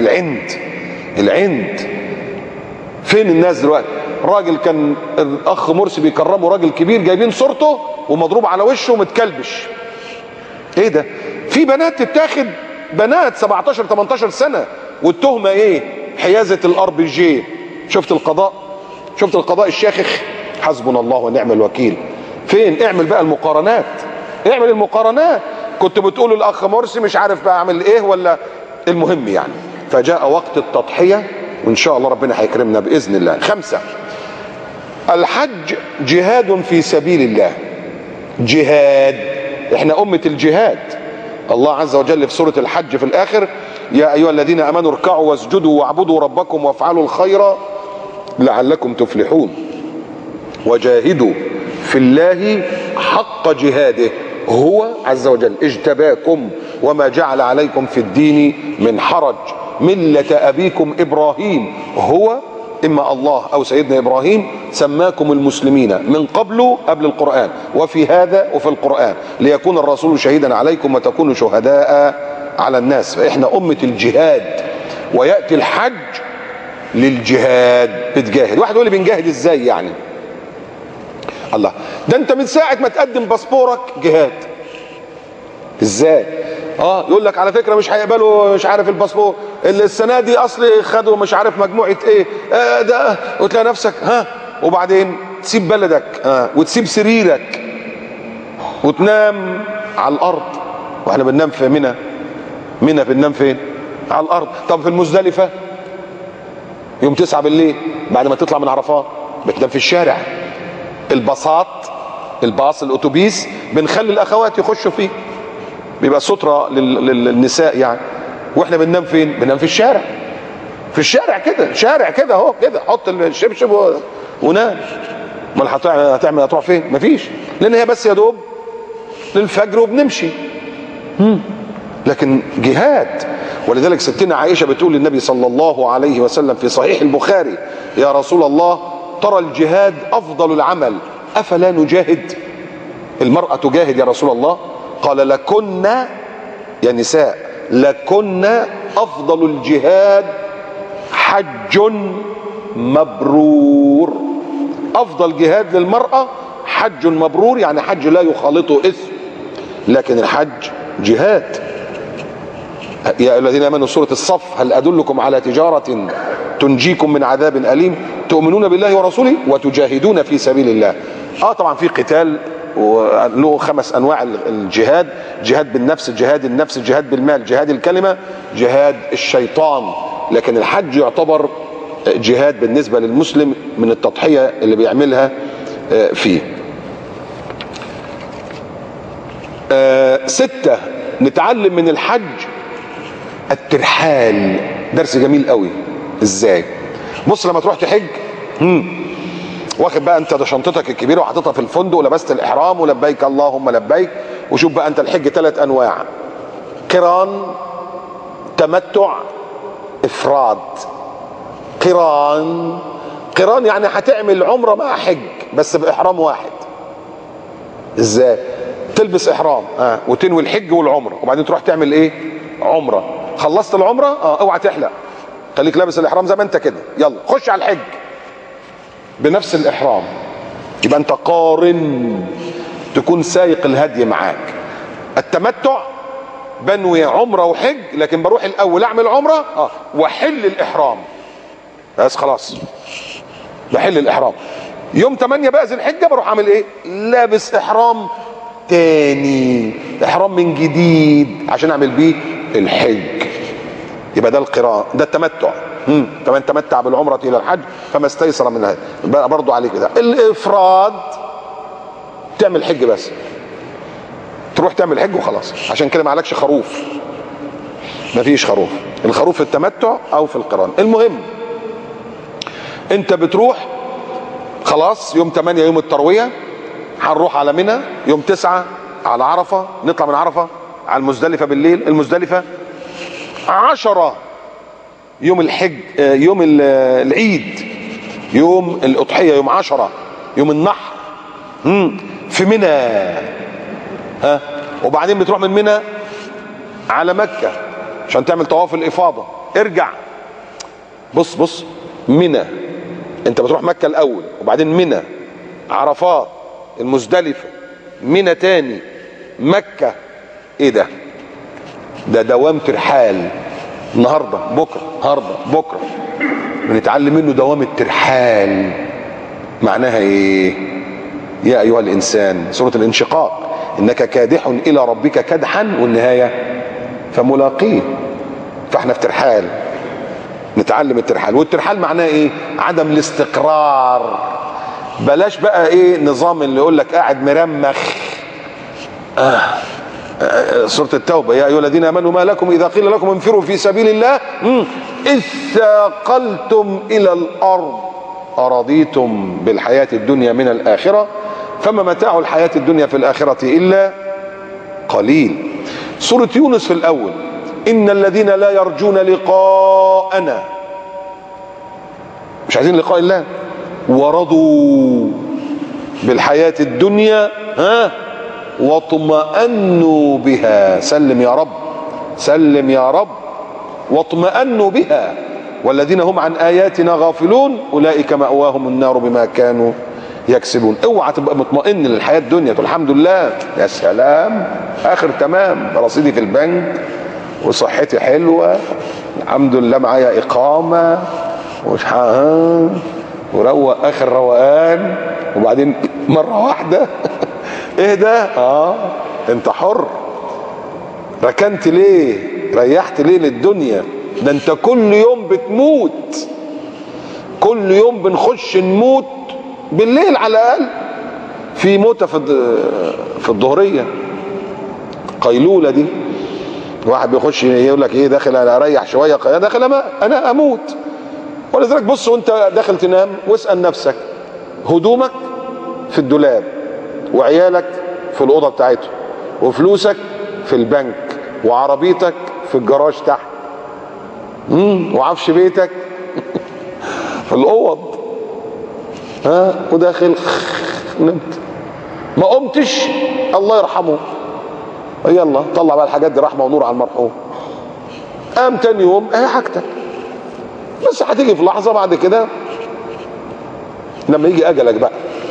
العند فين الناس دلوقتي؟ راجل كان الاخ مرسي بيكرمه، راجل كبير جايبين صورته ومضروب على وشه ومتكلبش. ايه ده؟ في بنات تتاخد، بنات 17 18 سنه، والتهمه ايه؟ حيازه الار بي جي. شفت القضاء؟ شفت القضاء الشاخخ؟ حسبنا الله ونعم الوكيل. فين؟ اعمل بقى المقارنات، اعمل المقارنات. كنت بتقولوا الاخ مرسي مش عارف بقى اعمل ايه ولا المهم يعني. فجاء وقت التضحيه وان شاء الله ربنا هيكرمنا باذن الله. 5، الحج جهاد في سبيل الله. جهاد، احنا امه الجهاد. الله عز وجل في سوره الحج في الاخر يا ايها الذين امنوا اركعوا واسجدوا واعبدوا ربكم وافعلوا الخير لعلكم تفلحون وجاهدوا في الله حق جهاده هو عز وجل اجتباكم وما جعل عليكم في الدين من حرج ملة أبيكم إبراهيم. هو إما الله أو سيدنا إبراهيم سماكم المسلمين من قبل القرآن وفي هذا وفي القرآن ليكون الرسول شهيدا عليكم وتكونوا شهداء على الناس. فإحنا أمة الجهاد، ويأتي الحج للجهاد. بتجاهد. واحد يقول لي بنجاهد ازاي يعني؟ الله، ده انت من ساعة ما تقدم باسبورك جهاد. ازاي؟ يقول لك على فكرة مش هيقبلوا مش عارف الباسبور السنة دي اصلي خدوا مش عارف مجموعة ايه ده، وتلاقي نفسك وبعدين تسيب بلدك وتسيب سريرك وتنام على الارض. واحنا بننام في منى بننام فين؟ على الارض. طب في المزدلفة يوم 9 بالليل بعد ما تطلع من عرفات بتنام في الشارع. الباص الاتوبيس بنخلي الاخوات يخشوا فيه، بيبقى سترة للنساء يعني. واحنا بننام فين؟ بننام في الشارع. في الشارع كده، شارع كده اهو كده، حط الشبشب ونام. امال هتروح فين؟ مفيش، لان هي بس يا دوب للفجر وبنمشي. لكن جهاد. ولذلك ستنا عائشة بتقول للنبي صلى الله عليه وسلم في صحيح البخاري يا رسول الله ترى الجهاد أفضل العمل أفلا نجاهد؟ المرأة تجاهد يا رسول الله؟ قال لكن يا نساء لكن أفضل الجهاد حج مبرور. أفضل جهاد للمرأة حج مبرور، يعني حج لا يخالطه إثم، لكن الحج جهاد. يا أيها الذين آمنوا سورة الصف هل أدلكم على تجارة تنجيكم من عذاب أليم تؤمنون بالله ورسوله وتجاهدون في سبيل الله. طبعا في قتال وله 5 أنواع الجهاد: جهاد بالنفس، جهاد النفس، جهاد بالمال، جهاد الكلمة، جهاد الشيطان. لكن الحج يعتبر جهاد بالنسبة للمسلم من التضحية اللي بيعملها فيه. 6 نتعلم من الحج الترحال. درس جميل قوي. ازاي؟ بص، لما تروح تحج واخد بقى انت ده شنطتك الكبيره وحاططها في الفندق ولبست الاحرام ولبيك اللهم لبيك. وشوف بقى انت الحج 3 انواع: قران، تمتع، افراد. قران. قران يعني هتعمل عمره مع حج بس باحرام واحد. ازاي؟ تلبس احرام وتنوي الحج والعمره، وبعدين تروح تعمل ايه؟ عمره. خلصت العمره اوعى تحلق، خليك لابس الاحرام زي ما انت كده، يلا خش على الحج بنفس الاحرام. يبقى انت قارن، تكون سايق الهدي معاك. التمتع بنوي عمره وحج، لكن بروح الاول اعمل عمره واحل الاحرام بس خلاص، بحل الاحرام. يوم 8 بقى ذي الحجه بروح اعمل ايه؟ لابس احرام تاني، احرام من جديد عشان اعمل بيه الحج. يبقى ده القران، ده التمتع. فمن تمتع بالعمره الى الحج فما استيسر من هذا. برضو عليه كده. الافراد تعمل حج بس، تروح تعمل حج وخلاص. عشان كده ما عليكش خروف، مفيش خروف. الخروف في التمتع او في القران. المهم انت بتروح خلاص يوم 8 يوم الترويه، هنروح على منى. يوم 9 على عرفه، نطلع من عرفه على المزدلفه بالليل. المزدلفه 10 يوم الحج، يوم العيد، يوم الاضحيه، يوم 10 يوم النحر في منى. وبعدين بتروح من منى على مكه عشان تعمل طواف الافاضه. ارجع بص منى، انت بتروح مكه الاول وبعدين منى، عرفات، المزدلفه، منى تاني، مكه. ايه ده؟ ده دوام ترحال. النهارده بكره، النهارده بكره، بنتعلم منه دوام الترحال. معناها ايه؟ يا ايها الانسان، سوره الانشقاق، انك كادح الى ربك كدحا والنهايه فملاقيه. فاحنا في ترحال، نتعلم الترحال. والترحال معناه ايه؟ عدم الاستقرار. بلاش بقى ايه نظام اللي يقول لك قاعد مرمخ. سورة التوبة، يا أيها الذين آمنوا ما لكم إذا قيل لكم انفروا في سبيل الله إذ ثاقلتم إلى الأرض أرضيتم بالحياة الدنيا من الآخرة فما متاع الحياة الدنيا في الآخرة إلا قليل. سورة يونس في الأول، إن الذين لا يرجون لقاءنا، مش عايزين لقاء الله، ورضوا بالحياة الدنيا واطمأنوا بها. سلم يا رب، سلم يا رب. واطمأنوا بها والذين هم عن آياتنا غافلون أولئك مأواهم النار بما كانوا يكسبون. اوعى تبقى مطمئن للحياة الدنيا تقول الحمد لله، يا سلام آخر تمام، رصيدي في البنك وصحتي حلوة الحمد لله، معايا إقامة وروق آخر روقان، وبعدين مرة واحدة ايه ده؟ انت حر. ركنت ليه؟ ريحت ليه للدنيا؟ ده انت كل يوم بتموت، كل يوم بنخش نموت بالليل على الاقل. في موتة في الظهرية قيلولة دي، واحد بيخش يقول لك ايه داخل انا اريح شوية، داخل انا اموت. ولذلك بص وانت داخل تنام واسأل نفسك، هدومك في الدولاب وعيالك في الأوضة بتاعتهم وفلوسك في البنك وعربيتك في الجراج تحت وعفش بيتك في الأوض وداخل نمت ما قمتش الله يرحمه، يلا طلع بقى الحاجات دي رحمة ونور على المرحوم. قام تاني يوم حاجتك، بس هتيجي في لحظة بعد كده لما يجي أجلك بقى.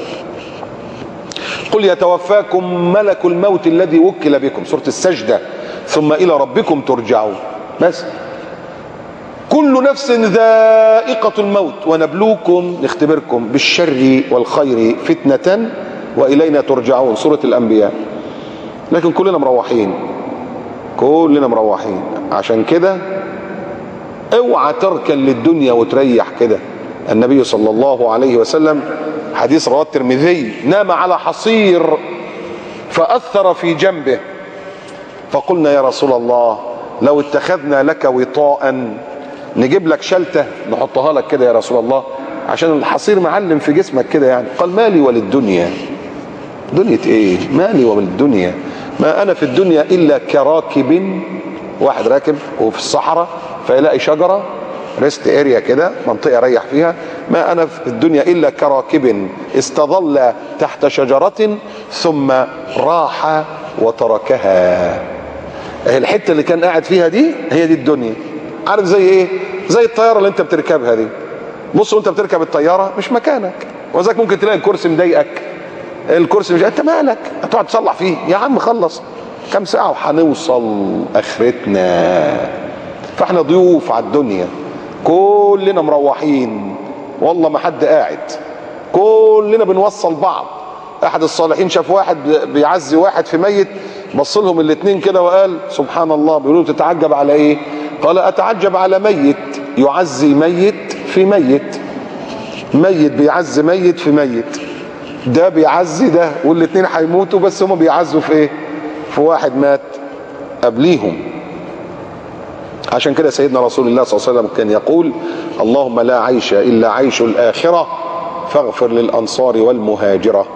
قل يتوفاكم ملك الموت الذي وكل بكم، سورة السجدة، ثم إلى ربكم ترجعون. بس كل نفس ذائقة الموت ونبلوكم، نختبركم بالشر والخير فتنة وإلينا ترجعون، سورة الأنبياء. لكن كلنا مروحين، كلنا مروحين. عشان كده اوعى تركن للدنيا وتريح كده. النبي صلى الله عليه وسلم حديث رواه الترمذي، نام على حصير فأثر في جنبه فقلنا يا رسول الله لو اتخذنا لك وطاء، نجيب لك شلتة نحطها لك كده يا رسول الله عشان الحصير معلم في جسمك كده يعني. قال مالي وللدنيا، دنيا ايه؟ مالي وللدنيا، ما انا في الدنيا الا كراكب، واحد راكب وفي الصحراء فيلاقي شجرة ريست اريا كده، منطقه ريح فيها. ما انا في الدنيا الا كراكب استظل تحت شجره ثم راح وتركها. الحته اللي كان قاعد فيها دي هي دي الدنيا. عارف زي ايه؟ زي الطياره اللي انت بتركبها دي. بص وانت بتركب الطياره مش مكانك، وذاك ممكن تلاقي الكرسي مضايقك، الكرسي مش انت مالك، هتقعد تصلح فيه يا عم، خلص كام ساعه وهنوصل اخرتنا. فاحنا ضيوف على الدنيا، كلنا مروحين والله ما حد قاعد، كلنا بنوصل بعض. احد الصالحين شاف واحد بيعزي واحد في ميت، بص لهم الاثنين كده وقال سبحان الله. بيقولوا تتعجب على ايه؟ قال اتعجب على ميت يعزي ميت في ميت. ميت بيعزي ميت في ميت، ده بيعزي ده، والاثنين هيموتوا بس هم بيعزوا في ايه؟ في واحد مات قبليهم. عشان كده سيدنا رسول الله صلى الله عليه وسلم كان يقول اللهم لا عيش الا عيش الاخره فاغفر للانصار والمهاجره.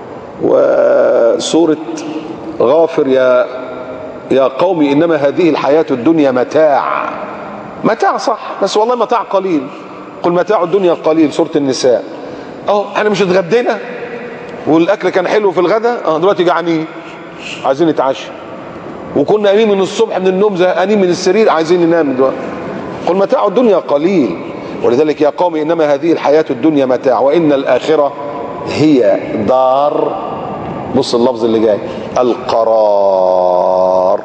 وسوره غافر يا قوم انما هذه الحياه الدنيا متاع. متاع صح، بس والله متاع قليل. قل متاع الدنيا قليل، سوره النساء. اهو احنا مش اتغدينا والاكل كان حلو في الغداء، دلوقتي جعانين عايزين نتعشى، وكنا قايمين من الصبح من النوم زهقانين من السرير عايزين ننام دلوقتي. قل متاع الدنيا قليل. ولذلك يا قوم انما هذه الحياه الدنيا متاع وان الاخره هي دار، بص اللفظ اللي جاي، القرار.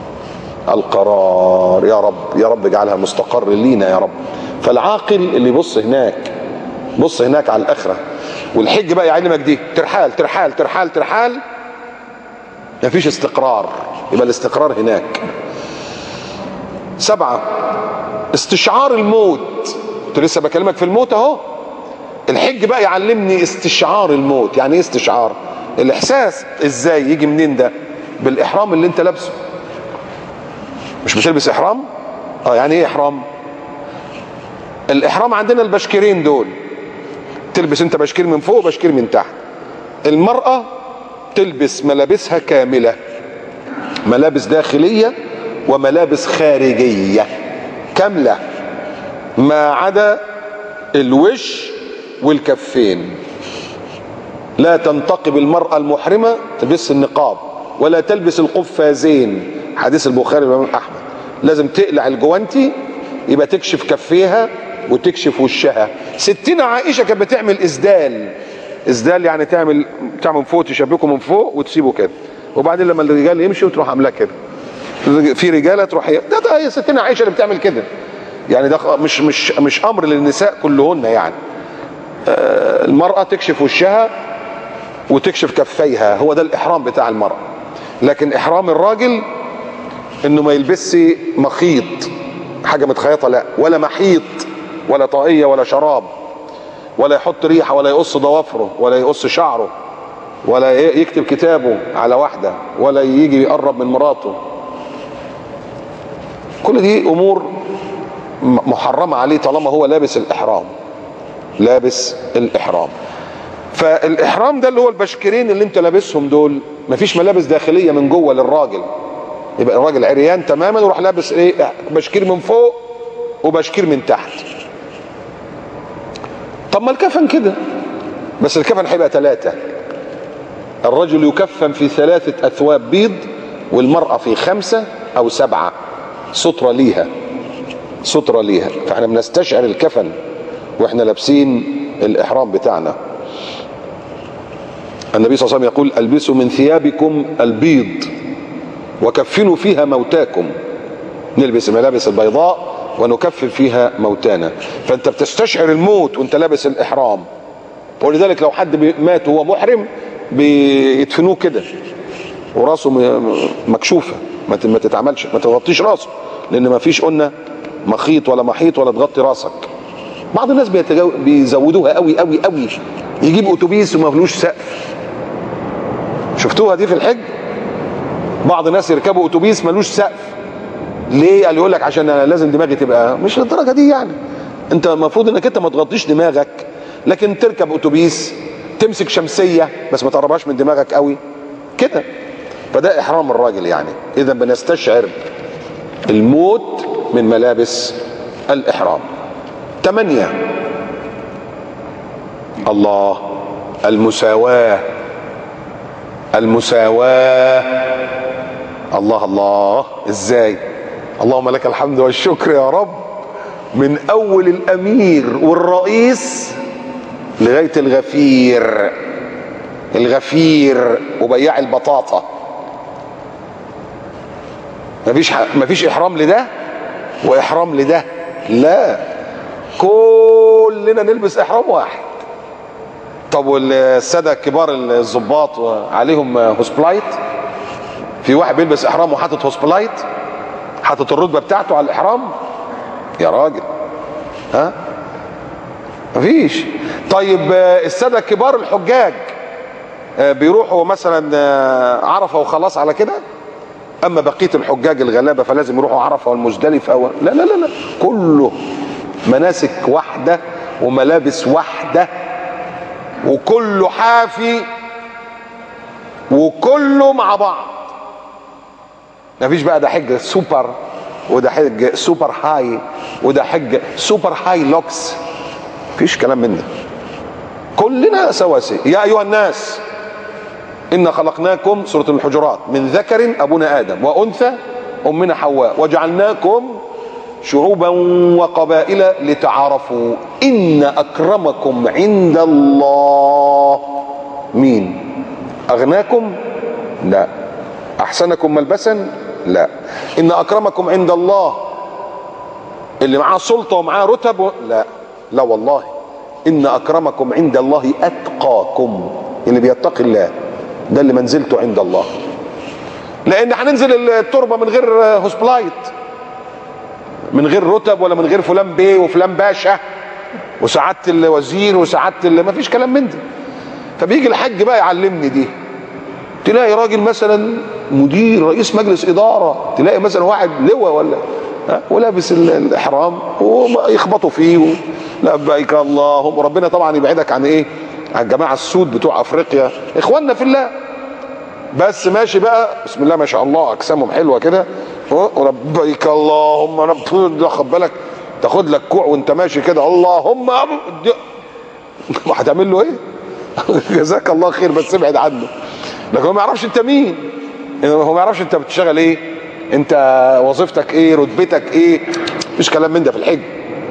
القرار يا رب، يا رب اجعلها مستقر لينا يا رب. فالعاقل اللي يبص هناك، بص هناك على الاخره. والحج بقى يعلمك دي، ترحال ترحال ترحال ترحال، مفيش استقرار، يبقى الاستقرار هناك. 7 استشعار الموت. كنت لسه بكلمك في الموت اهو. الحج بقى يعلمني استشعار الموت. يعني ايه استشعار؟ الاحساس ازاي يجي منين ده؟ بالاحرام اللي انت لابسه. مش بتلبس احرام؟ يعني ايه احرام؟ الاحرام عندنا البشكيرين دول، تلبس انت بشكير من فوق وبشكير من تحت. المرأة تلبس ملابسها كاملة، ملابس داخلية وملابس خارجية كاملة ما عدا الوش والكفين. لا تنتقب المرأة المحرمة تلبس النقاب ولا تلبس القفازين، حديث البخاري والإمام أحمد. لازم تقلع الجوانتي، يبقى تكشف كفيها وتكشف وشها. ستنا عائشة كانت بتعمل إسدال. إسدال يعني تعمل من فوق، تشبكه من فوق وتسيبه كده، وبعدين لما الرجال يمشي وتروح عاملاه كده. في رجاله تروح ده هي ستنا عائشة اللي بتعمل كده. يعني ده مش أمر للنساء كلهن يعني. المرأة تكشف وشها وتكشف كفيها، هو ده الإحرام بتاع المرأة. لكن إحرام الراجل إنه ما يلبسش مخيط، حاجة متخيطة، لا، ولا محيط ولا طاقية ولا شراب، ولا يحط ريحة ولا يقص ضوافره ولا يقص شعره ولا يكتب كتابه على واحدة ولا يجي يقرب من مراته. كل دي أمور محرمة عليه طالما هو لابس الإحرام. لابس الإحرام. فالإحرام ده اللي هو البشكرين اللي انت لابسهم دول، مفيش ملابس داخلية من جوه للراجل. يبقى الراجل عريان تماما وراح لابس ايه؟ بشكير من فوق وبشكير من تحت. طب ما الكفن كده، بس الكفن هيبقى 3. الرجل يكفن في 3 أثواب بيض، والمرأة في 5 أو 7، سترة ليها، سترة ليها. فاحنا بنستشعر الكفن واحنا لابسين الإحرام بتاعنا. النبي صلى الله عليه وسلم يقول البسوا من ثيابكم البيض وكفنوا فيها موتاكم. نلبس الملابس البيضاء ونكفن فيها موتانا. فانت بتستشعر الموت وانت لابس الإحرام. ولذلك لو حد مات وهو محرم بيدفنوه كده وراسه مكشوفة، ما تتعملش، ما تغطيش راسه، لان ما فيش قلنا مخيط ولا محيط ولا تغطي راسك. بعض الناس بيزودوها قوي قوي قوي، يجيب اتوبيس وما فيهوش سقف. شفتوها دي في الحج؟ بعض الناس يركبوا اتوبيس ملوش سقف. ليه؟ قال يقول لك عشان انا لازم دماغي تبقى، مش للدرجه دي يعني. انت المفروض انك انت ما تغطيش دماغك، لكن تركب اتوبيس تمسك شمسيه بس ما تقربهاش من دماغك قوي كده. فده احرام الراجل يعني. اذا بنستشعر الموت من ملابس الاحرام. 8. الله، المساواة. المساواة، الله الله، ازاي؟ اللهم لك الحمد والشكر يا رب. من اول الامير والرئيس لغاية الغفير، الغفير وبياع البطاطا. مفيش احرام لده واحرام لده، لا، كلنا نلبس احرام واحد. طب والساده كبار الضباط عليهم هوسبلايت؟ في واحد بيلبس احرام وحاطط هوسبلايت، حاطط الرتبه بتاعته على الاحرام؟ يا راجل، ها، مفيش. طيب الساده كبار الحجاج بيروحوا مثلا عرفه وخلاص على كده؟ اما بقيه الحجاج الغلابه فلازم يروحوا عرفه والمزدلفه لا لا لا لا، كله مناسك واحده وملابس واحده وكله حافي وكله مع بعض. مفيش بقى ده حج سوبر وده حج سوبر هاي وده حج سوبر هاي لوكس، مفيش كلام من ده، كلنا سواسية. يا ايها الناس إنا خلقناكم، سورة الحجرات، من ذكر أبونا آدم وأنثى أمنا حواء وجعلناكم شعوبا وقبائل لتعارفوا إن أكرمكم عند الله مين؟ أغناكم؟ لا. أحسنكم ملبسا؟ لا. إن أكرمكم عند الله اللي معاه سلطة ومعاه رتب؟ لا لا والله، إن أكرمكم عند الله أتقاكم، اللي بيتقي الله ده اللي منزلته عند الله. لان هننزل التربه من غير هوسبلايت، من غير رتب ولا من غير فلان بيه وفلان باشا وسعاده الوزير وسعاده ما فيش كلام من ده. فبيجي الحج بقى يعلمني دي، تلاقي راجل مثلا مدير رئيس مجلس اداره، تلاقي مثلا واحد لواء ولا ولابس الاحرام ويخبطوا فيه لبيك اللهم، ربنا طبعا يبعدك عن ايه؟ عن الجماعه السود بتوع افريقيا، اخواننا في الله، بس ماشي بقى بسم الله ما شاء الله، اجسامهم حلوه كده ولبيك اللهم رب، خد بالك تاخد لك كوع وانت ماشي كده اللهم هتعمل له ايه؟ جزاك الله خير، بس ابعد عنه. لكن هو ما يعرفش انت مين، هو ما يعرفش انت بتشتغل ايه، انت وظيفتك ايه، رتبتك ايه، مفيش كلام من ده في الحج.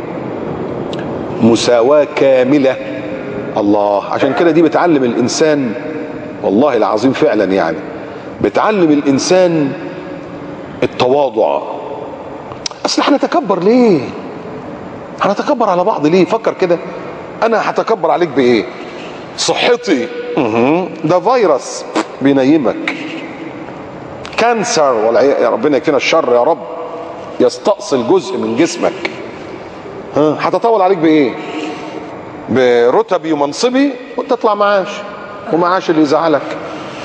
مساواه كامله. الله، عشان كده دي بتعلم الانسان والله العظيم فعلا، يعني بتعلم الانسان التواضع. اصل هنتكبر ليه؟ هنتكبر على بعض ليه؟ فكر كده، انا هتكبر عليك بايه؟ صحتي ده فيروس بينيمك، كانسر ولا يا ربنا يكفينا الشر يا رب، يستأصل جزء من جسمك، هتطول عليك بايه؟ برتبي ومنصبي وتطلع معاش ومعاش اللي يزعلك،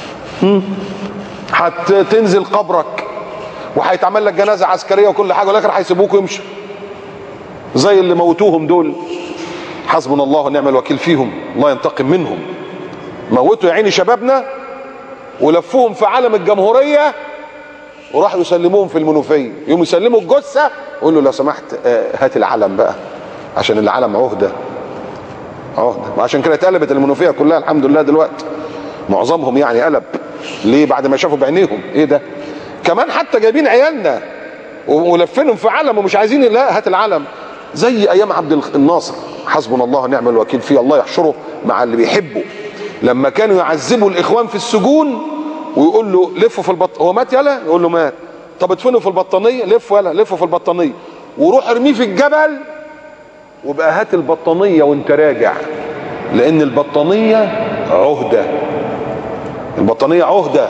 هتنزل قبرك وهيتعمل لك جنازه عسكريه وكل حاجه، والاخر هيسيبوك ويمشوا زي اللي موتوهم دول، حسبنا الله ونعم الوكيل فيهم، الله ينتقم منهم. موتوا يا عيني شبابنا ولفوهم في علم الجمهوريه وراحوا يسلموهم في المنوفيه، يوم يسلموا الجثه يقول له لو سمحت هات العلم بقى عشان العلم عهده، وعشان كده اتقلبت المنوفيه كلها الحمد لله دلوقتي، معظمهم يعني قلب. ليه؟ بعد ما شافوا بعينيهم ايه ده؟ كمان حتى جايبين عيالنا ولفينهم في علم ومش عايزين، لا هات العلم، زي ايام عبد الناصر حسبنا الله ونعم الوكيل فيه، الله يحشره مع اللي بيحبه، لما كانوا يعذبوا الاخوان في السجون ويقول له لفوا في هو مات يلا؟ يقول له مات، طب ادفنوا في البطانيه، لفوا يلا، لفوا في البطانيه وروح ارميه في الجبل وبقى هات البطانيه وانت راجع، لان البطانيه عهده، البطانيه عهده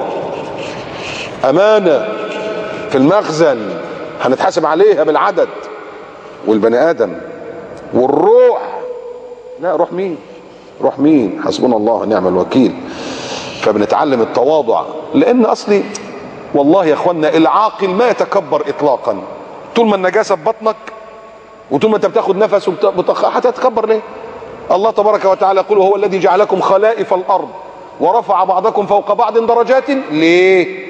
امانه في المخزن هنتحاسب عليها بالعدد، والبني ادم والروح، لا روح مين؟ روح مين؟ حسبنا الله ونعم الوكيل. فبنتعلم التواضع، لان اصلي والله يا اخوانا العاقل ما يتكبر اطلاقا، طول ما النجاسه في بطنك وطول ما انت بتاخد نفس هتتكبر ليه؟ الله تبارك وتعالى يقول هو الذي جعلكم خلائف الارض ورفع بعضكم فوق بعض درجات، ليه؟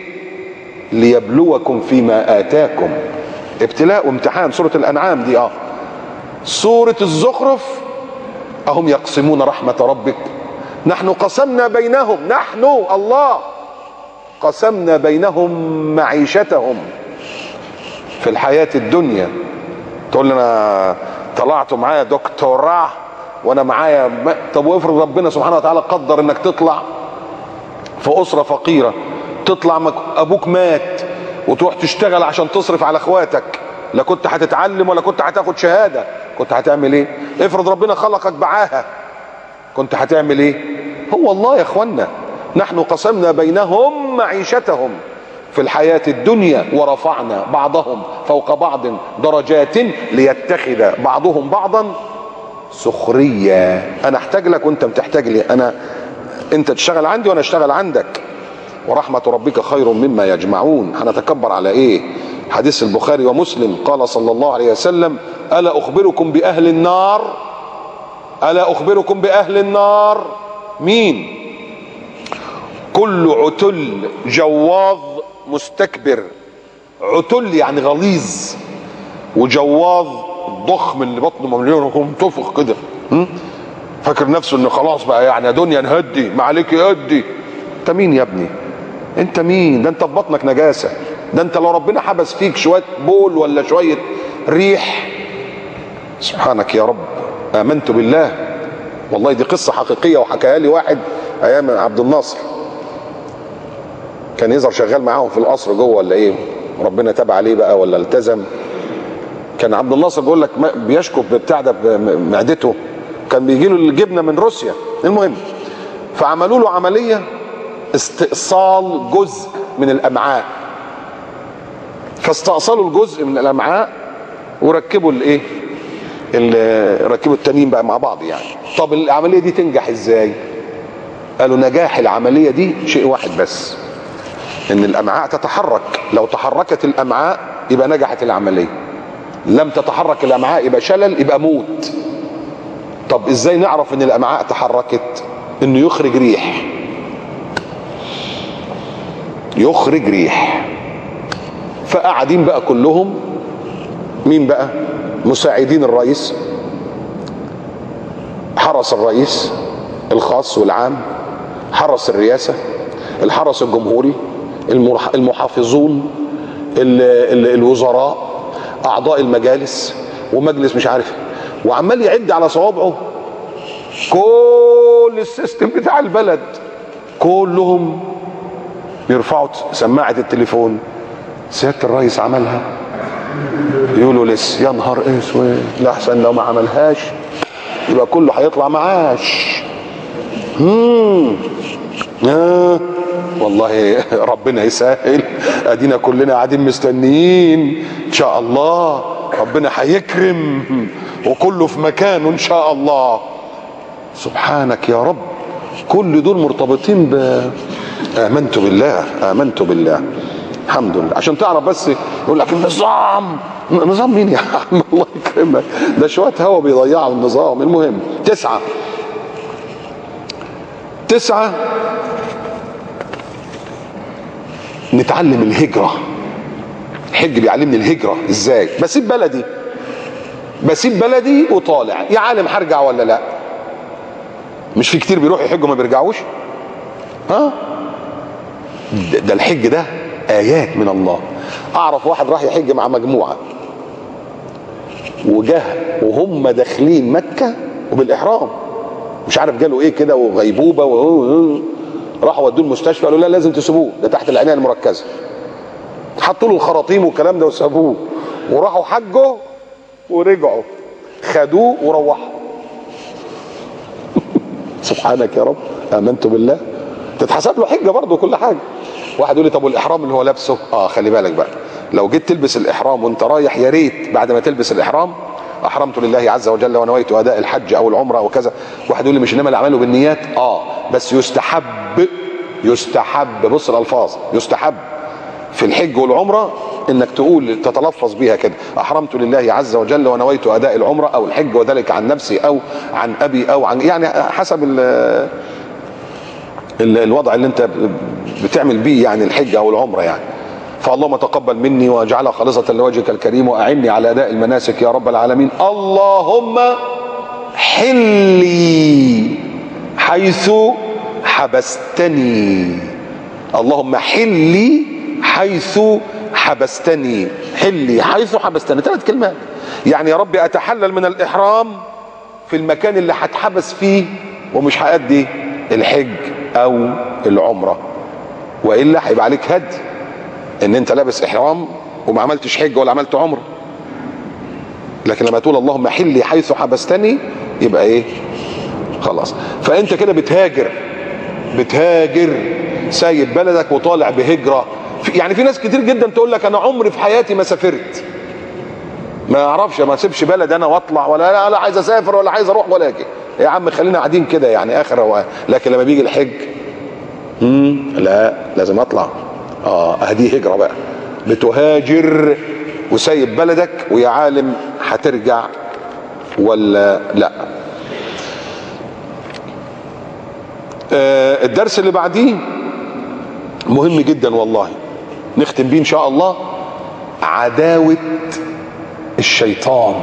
ليبلوكم فيما اتاكم، ابتلاء وامتحان، سوره الانعام دي سورة الزخرف: أهم يقسمون رحمة ربك نحن قسمنا بينهم، نحن الله قسمنا بينهم معيشتهم في الحياة الدنيا. تقول لي أنا طلعت معايا دكتوراه وأنا معايا طب وافرض ربنا سبحانه وتعالى قدر إنك تطلع في أسرة فقيرة، تطلع أبوك مات وتروح تشتغل عشان تصرف على اخواتك، لا كنت هتتعلم ولا كنت هتاخد شهادة، كنت هتعمل ايه؟ افرض ربنا خلقك بعاهة، كنت هتعمل ايه؟ هو الله يا اخوانا: نحن قسمنا بينهم معيشتهم في الحياة الدنيا ورفعنا بعضهم فوق بعض درجات ليتخذ بعضهم بعضا سخريا. انا احتاج لك وانت بتحتاج لي، انت تشتغل عندي وانا اشتغل عندك. ورحمة ربك خير مما يجمعون. هنتكبر على ايه؟ حديث البخاري ومسلم قال صلى الله عليه وسلم: ألا أخبركم بأهل النار؟ ألا أخبركم بأهل النار؟ مين؟ كل عتل جواظ مستكبر. عتل يعني غليظ، وجواظ ضخم اللي بطنه مليون منتفخ كده، فاكر نفسه انه خلاص بقى يعني يا دنيا نهدي ما عليك يهدي. انت مين يا ابني؟ انت مين؟ ده انت في بطنك نجاسة، ده انت لو ربنا حبس فيك شوية بول ولا شوية ريح. سبحانك يا رب. آمنت بالله. والله دي قصة حقيقية وحكاها لي واحد ايام عبد الناصر، كان يظهر شغال معاهم في القصر جوه ولا ايه، ربنا تاب عليه بقى ولا التزم. كان عبد الناصر بيقول لك بيشكو بتاع ده بمعدته، كان بيجي له الجبنة من روسيا. المهم فعملوا له عملية استئصال جزء من الامعاء، فاستأصلوا الجزء من الامعاء وركبوا الايه، ركبوا التانيين بقى مع بعض يعني. طب العمليه دي تنجح ازاي؟ قالوا نجاح العمليه دي شيء واحد بس، ان الامعاء تتحرك. لو تحركت الامعاء يبقى نجحت العمليه، لم تتحرك الامعاء يبقى شلل، يبقى موت. طب ازاي نعرف ان الامعاء تحركت؟ انه يخرج ريح، يخرج ريح. فقاعدين بقى كلهم، مين بقى؟ مساعدين الرئيس، حرس الرئيس الخاص والعام، حرس الرئاسة، الحرس الجمهوري، المحافظون، الوزراء، اعضاء المجالس ومجلس مش عارف، وعمال يعد على صوابعه كل السيستم بتاع البلد. كلهم يرفعوا سماعة التليفون: سيادة الرئيس عملها؟ يقولوا لسه. يا نهار اسود، لحسن لو ما عملهاش يبقى كله هيطلع معاش. والله ربنا يسهل، ادينا كلنا قاعدين مستنيين ان شاء الله، ربنا هيكرم وكله في مكانه ان شاء الله. سبحانك يا رب. كل دول مرتبطين آمنت بالله، آمنت بالله. الحمد لله. عشان تعرف بس يقول لك النظام، نظام مين يا عم؟ الله يكرمك، ده شوية هوا بيضيعوا النظام. المهم تسعة نتعلم الهجرة. الحج بيعلمني الهجرة ازاي. بسيب بلدي وطالع، يا عالم هرجع ولا لا؟ مش في كتير بيروحوا يحجوا ما بيرجعوش؟ ده الحج ده آيات من الله. أعرف واحد راح يحج مع مجموعة وجه وهم داخلين مكة وبالإحرام، مش عارف جاله إيه كده وغيبوبة راحوا ودوه المستشفى، قالوا لا لازم تسيبوه، ده تحت العناية المركزة. حطوا له الخراطيم والكلام ده وسابوه، وراحوا حجوا ورجعوا، خدوه وروحوا. سبحانك يا رب. آمنت بالله. تتحسب له حجة برضه كل حاجة. واحد يقول لي طب والاحرام اللي هو لابسه؟ خلي بالك بقى، لو جيت تلبس الاحرام وانت رايح، يا ريت بعد ما تلبس الاحرام: احرمت لله عز وجل ونويت اداء الحج او العمره او كذا. واحد يقول لي مش انما الاعمال بالنيات؟ بس يستحب، بص الالفاظ، يستحب في الحج والعمره انك تقول تتلفظ بيها كده: احرمت لله عز وجل ونويت اداء العمره او الحج، وذلك عن نفسي او عن ابي او عن، يعني حسب الوضع اللي انت بتعمل بيه يعني الحج او العمره يعني. فاللهم تقبل مني واجعلها خالصة لوجهك الكريم، واعني على اداء المناسك يا رب العالمين. اللهم حلي حيث حبستني، اللهم حلي حيث حبستني، حلي حيث حبستني، 3 كلمات. يعني يا رب اتحلل من الاحرام في المكان اللي هتحبس فيه ومش هأدي الحج او العمره، والا هيبقى عليك هدي ان انت لابس احرام وما عملتش حج ولا عملت عمره. لكن لما تقول اللهم حلي حيث حبستني يبقى ايه؟ خلاص. فانت كده بتهاجر سايب بلدك وطالع بهجره. يعني في ناس كتير جدا تقول لك انا عمري في حياتي ما سافرت، ما اعرفش، ما اسيبش بلد انا واطلع، ولا لا عايز اسافر ولا عايز اروح ولا اجي. يا عم خلينا قاعدين كده يعني اخر روقان. لكن لما بيجي الحج لا لازم اطلع. دي هجره بقى، بتهاجر وسايب بلدك، ويا عالم هترجع ولا لا. الدرس اللي بعديه مهم جدا والله، نختم بيه ان شاء الله. عداوة الشيطان،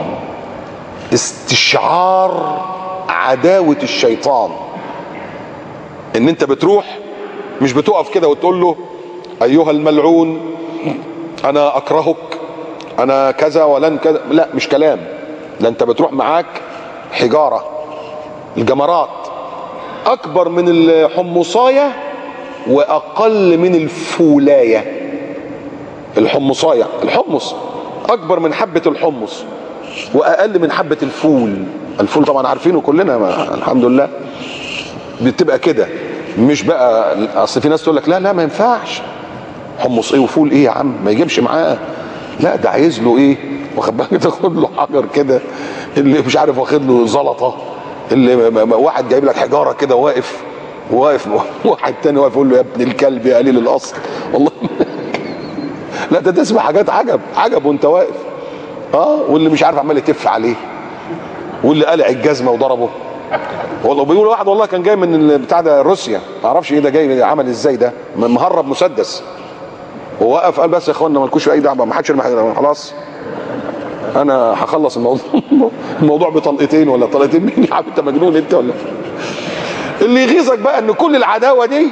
استشعار عداوة الشيطان. ان انت بتروح مش بتقف كده وتقول له ايها الملعون انا اكرهك انا كذا ولن كذا، لا مش كلام، ده انت بتروح معاك حجارة. الجمرات اكبر من الحمصاية واقل من الفولاية. الحمصاية، الحمص اكبر من حبة الحمص واقل من حبة الفول. الفول طبعا عارفينه كلنا الحمد لله. بتبقى كده، مش بقى اصل في ناس تقول لك لا ما ينفعش، حمص ايه وفول ايه يا عم، ما يجيبش معاه. لا ده عايز له ايه، واخد بالك، تاخد له حجر كده، اللي مش عارف واخد له زلطه، اللي واحد جايب لك حجاره كده واقف واحد تاني واقف يقول له يا ابن الكلب يا قليل الاصل والله. لا ده تسمع حاجات عجب وانت واقف. واللي مش عارف عمال يتف عليه، واللي قلع الجزمه وضربه. والله بيقول واحد والله كان جاي من بتاع ده روسيا، ما اعرفش ايه ده، جاي عمل ازاي ده، مهرب مسدس ووقف قال بس يا اخوانا مالكوش اي دعوه، ما حدش يرمي، خلاص انا هخلص الموضوع بطلقتين ولا طلقتين. مين يا عم انت مجنون انت ولا؟ اللي يغيظك بقى ان كل العداوه دي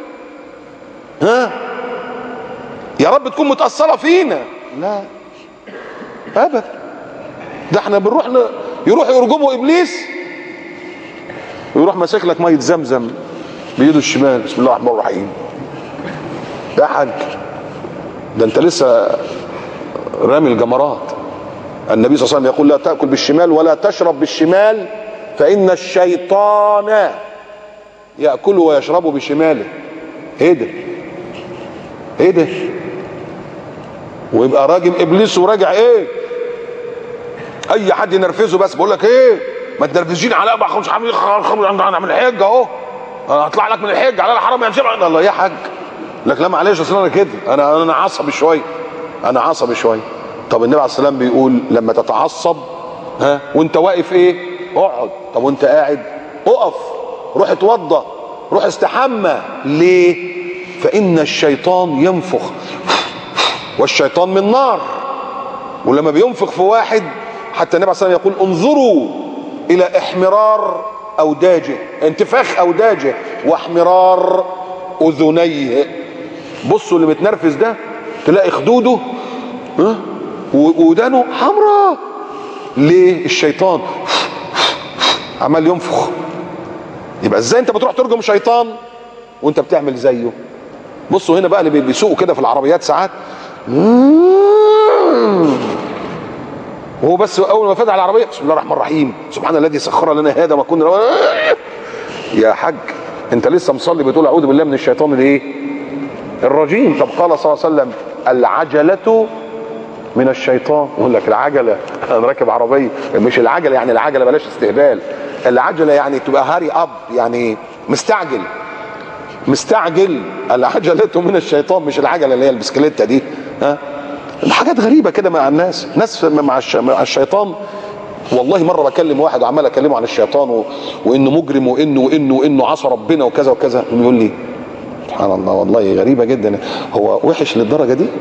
يا رب تكون متاثره فينا. لا ابدا، ده احنا بنروح يروح يرجموا ابليس ويروح ماسك لك ميه زمزم بايده الشمال، بسم الله الرحمن الرحيم. يا حاج ده انت لسه رامي الجمرات. النبي صلى الله عليه وسلم يقول لا تاكل بالشمال ولا تشرب بالشمال فان الشيطان ياكل ويشرب بشماله. ايه ده ويبقى راجم ابليس وراجع ايه، اي حد ينرفزه بس بقول لك ايه ما تنرفزين عليا بقى، مش هنعمل حج اهو، هطلع لك من الحج على الحرام يا الله يا حاج. لك لا معلش اصل انا كده، انا عصبي شويه، طب النبي عليه الصلاه والسلام بيقول لما تتعصب وانت واقف ايه اقعد، طب وانت قاعد اقف، روح اتوضى، روح استحمى. ليه؟ فان الشيطان ينفخ والشيطان من نار، ولما بينفخ في واحد حتى النبي عليه الصلاه والسلام يقول انظروا الى احمرار اوداجه، انتفاخ اوداجه واحمرار اذنيه. بصوا اللي متنرفز ده تلاقي خدوده ودانه حمراء. ليه؟ الشيطان عمال ينفخ. يبقى ازاي انت بتروح ترجم شيطان وانت بتعمل زيه؟ بصوا هنا بقى اللي بيسوقوا كده في العربيات ساعات وهو بس اول ما فتح العربيه بسم الله الرحمن الرحيم سبحان الذي سخر لنا هذا ما كنا. يا حاج انت لسه مصلي بتقول اعوذ بالله من الشيطان الايه الرجيم. طب قال صلى الله عليه وسلم العجله من الشيطان. يقول لك العجله انا راكب عربيه، مش العجله يعني العجله بلاش استهبال، العجله يعني تبقى هاري اب يعني مستعجل. العجله من الشيطان، مش العجله اللي هي البسكليته دي. حاجات غريبه كده مع الناس، ناس مع الشيطان. والله مره بكلم واحد وعمال اكلمه عن الشيطان وانه مجرم وانه عصى ربنا وكذا وكذا، يقول لي سبحان الله، والله غريبة جدا. هو وحش للدرجة دي؟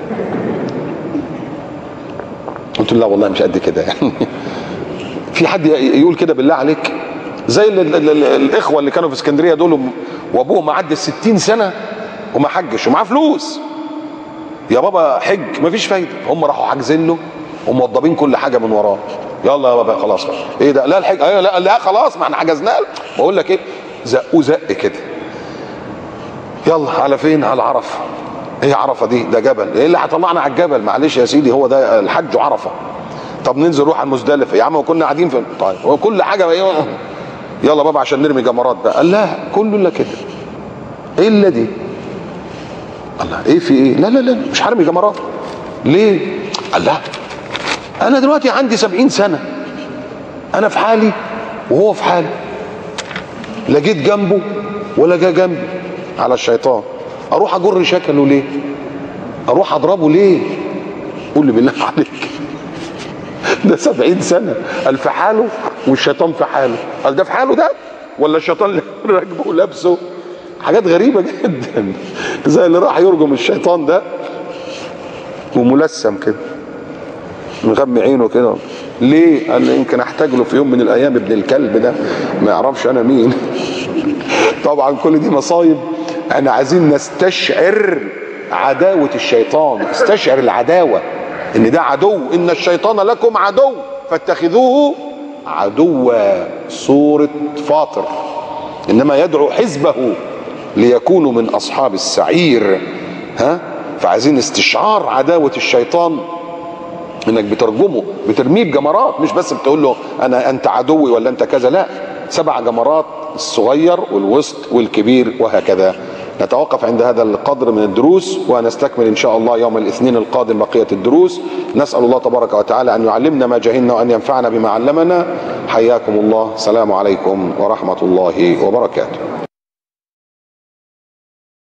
قلت له لا والله مش قد كده يعني. في حد يقول كده بالله عليك؟ زي الاخوة اللي كانوا في اسكندرية دول وابوهم معدي 60 سنة وما حجش ومعاه فلوس، يا بابا حج، مفيش فايدة. هم راحوا حاجزين له وموضبين كل حاجة من وراه. يلا يا بابا خلاص بقى. ايه ده؟ لا الحج، ايوه لا خلاص ما احنا حجزنا. بقول لك ايه، زقوه زق كده. يلا على فين؟ على عرفه. ايه عرفه دي؟ ده جبل. ايه اللي هطلعنا على الجبل؟ معلش يا سيدي هو ده الحج عرفه. طب ننزل نروح على المزدلفه يا عم، وكنا قاعدين في طيب وكل حاجه ايه. يلا بابا عشان نرمي جمرات بقى. قال لا كله الا كده. ايه الا دي؟ الله ايه في ايه؟ لا لا لا مش هرمي جمرات. ليه؟ قال لا انا دلوقتي عندي 70 سنه، انا في حالي وهو في حاله، لا جيت جنبه ولا جا جنبي. على الشيطان اروح اجر شكله ليه؟ اروح اضربه ليه؟ قول لي بالله عليك. ده 70 سنه قال في حاله والشيطان في حاله. قال ده في حاله ده ولا الشيطان راكبه ولابسه؟ حاجات غريبه جدا. زي اللي راح يرجم الشيطان ده وملثم كده مغمي عينه كده. ليه؟ قال يمكن احتاج له في يوم من الايام ابن الكلب ده ما يعرفش انا مين. طبعا كل دي مصايب. انا عايزين نستشعر عداوة الشيطان، استشعر العداوة ان ده عدو. ان الشيطان لكم عدو فاتخذوه عدوا. سورة فاطر. انما يدعو حزبه ليكونوا من اصحاب السعير. ها؟ فعايزين استشعار عداوة الشيطان، انك بترجمه، بترميه بجمرات، مش بس بتقول له انت عدوي ولا انت كذا، لا 7 جمرات، الصغير والوسط والكبير وهكذا. نتوقف عند هذا القدر من الدروس ونستكمل ان شاء الله يوم الاثنين القادم بقية الدروس. نسأل الله تبارك وتعالى ان يعلمنا ما جهلنا وان ينفعنا بما علمنا. حياكم الله. السلام عليكم ورحمة الله وبركاته.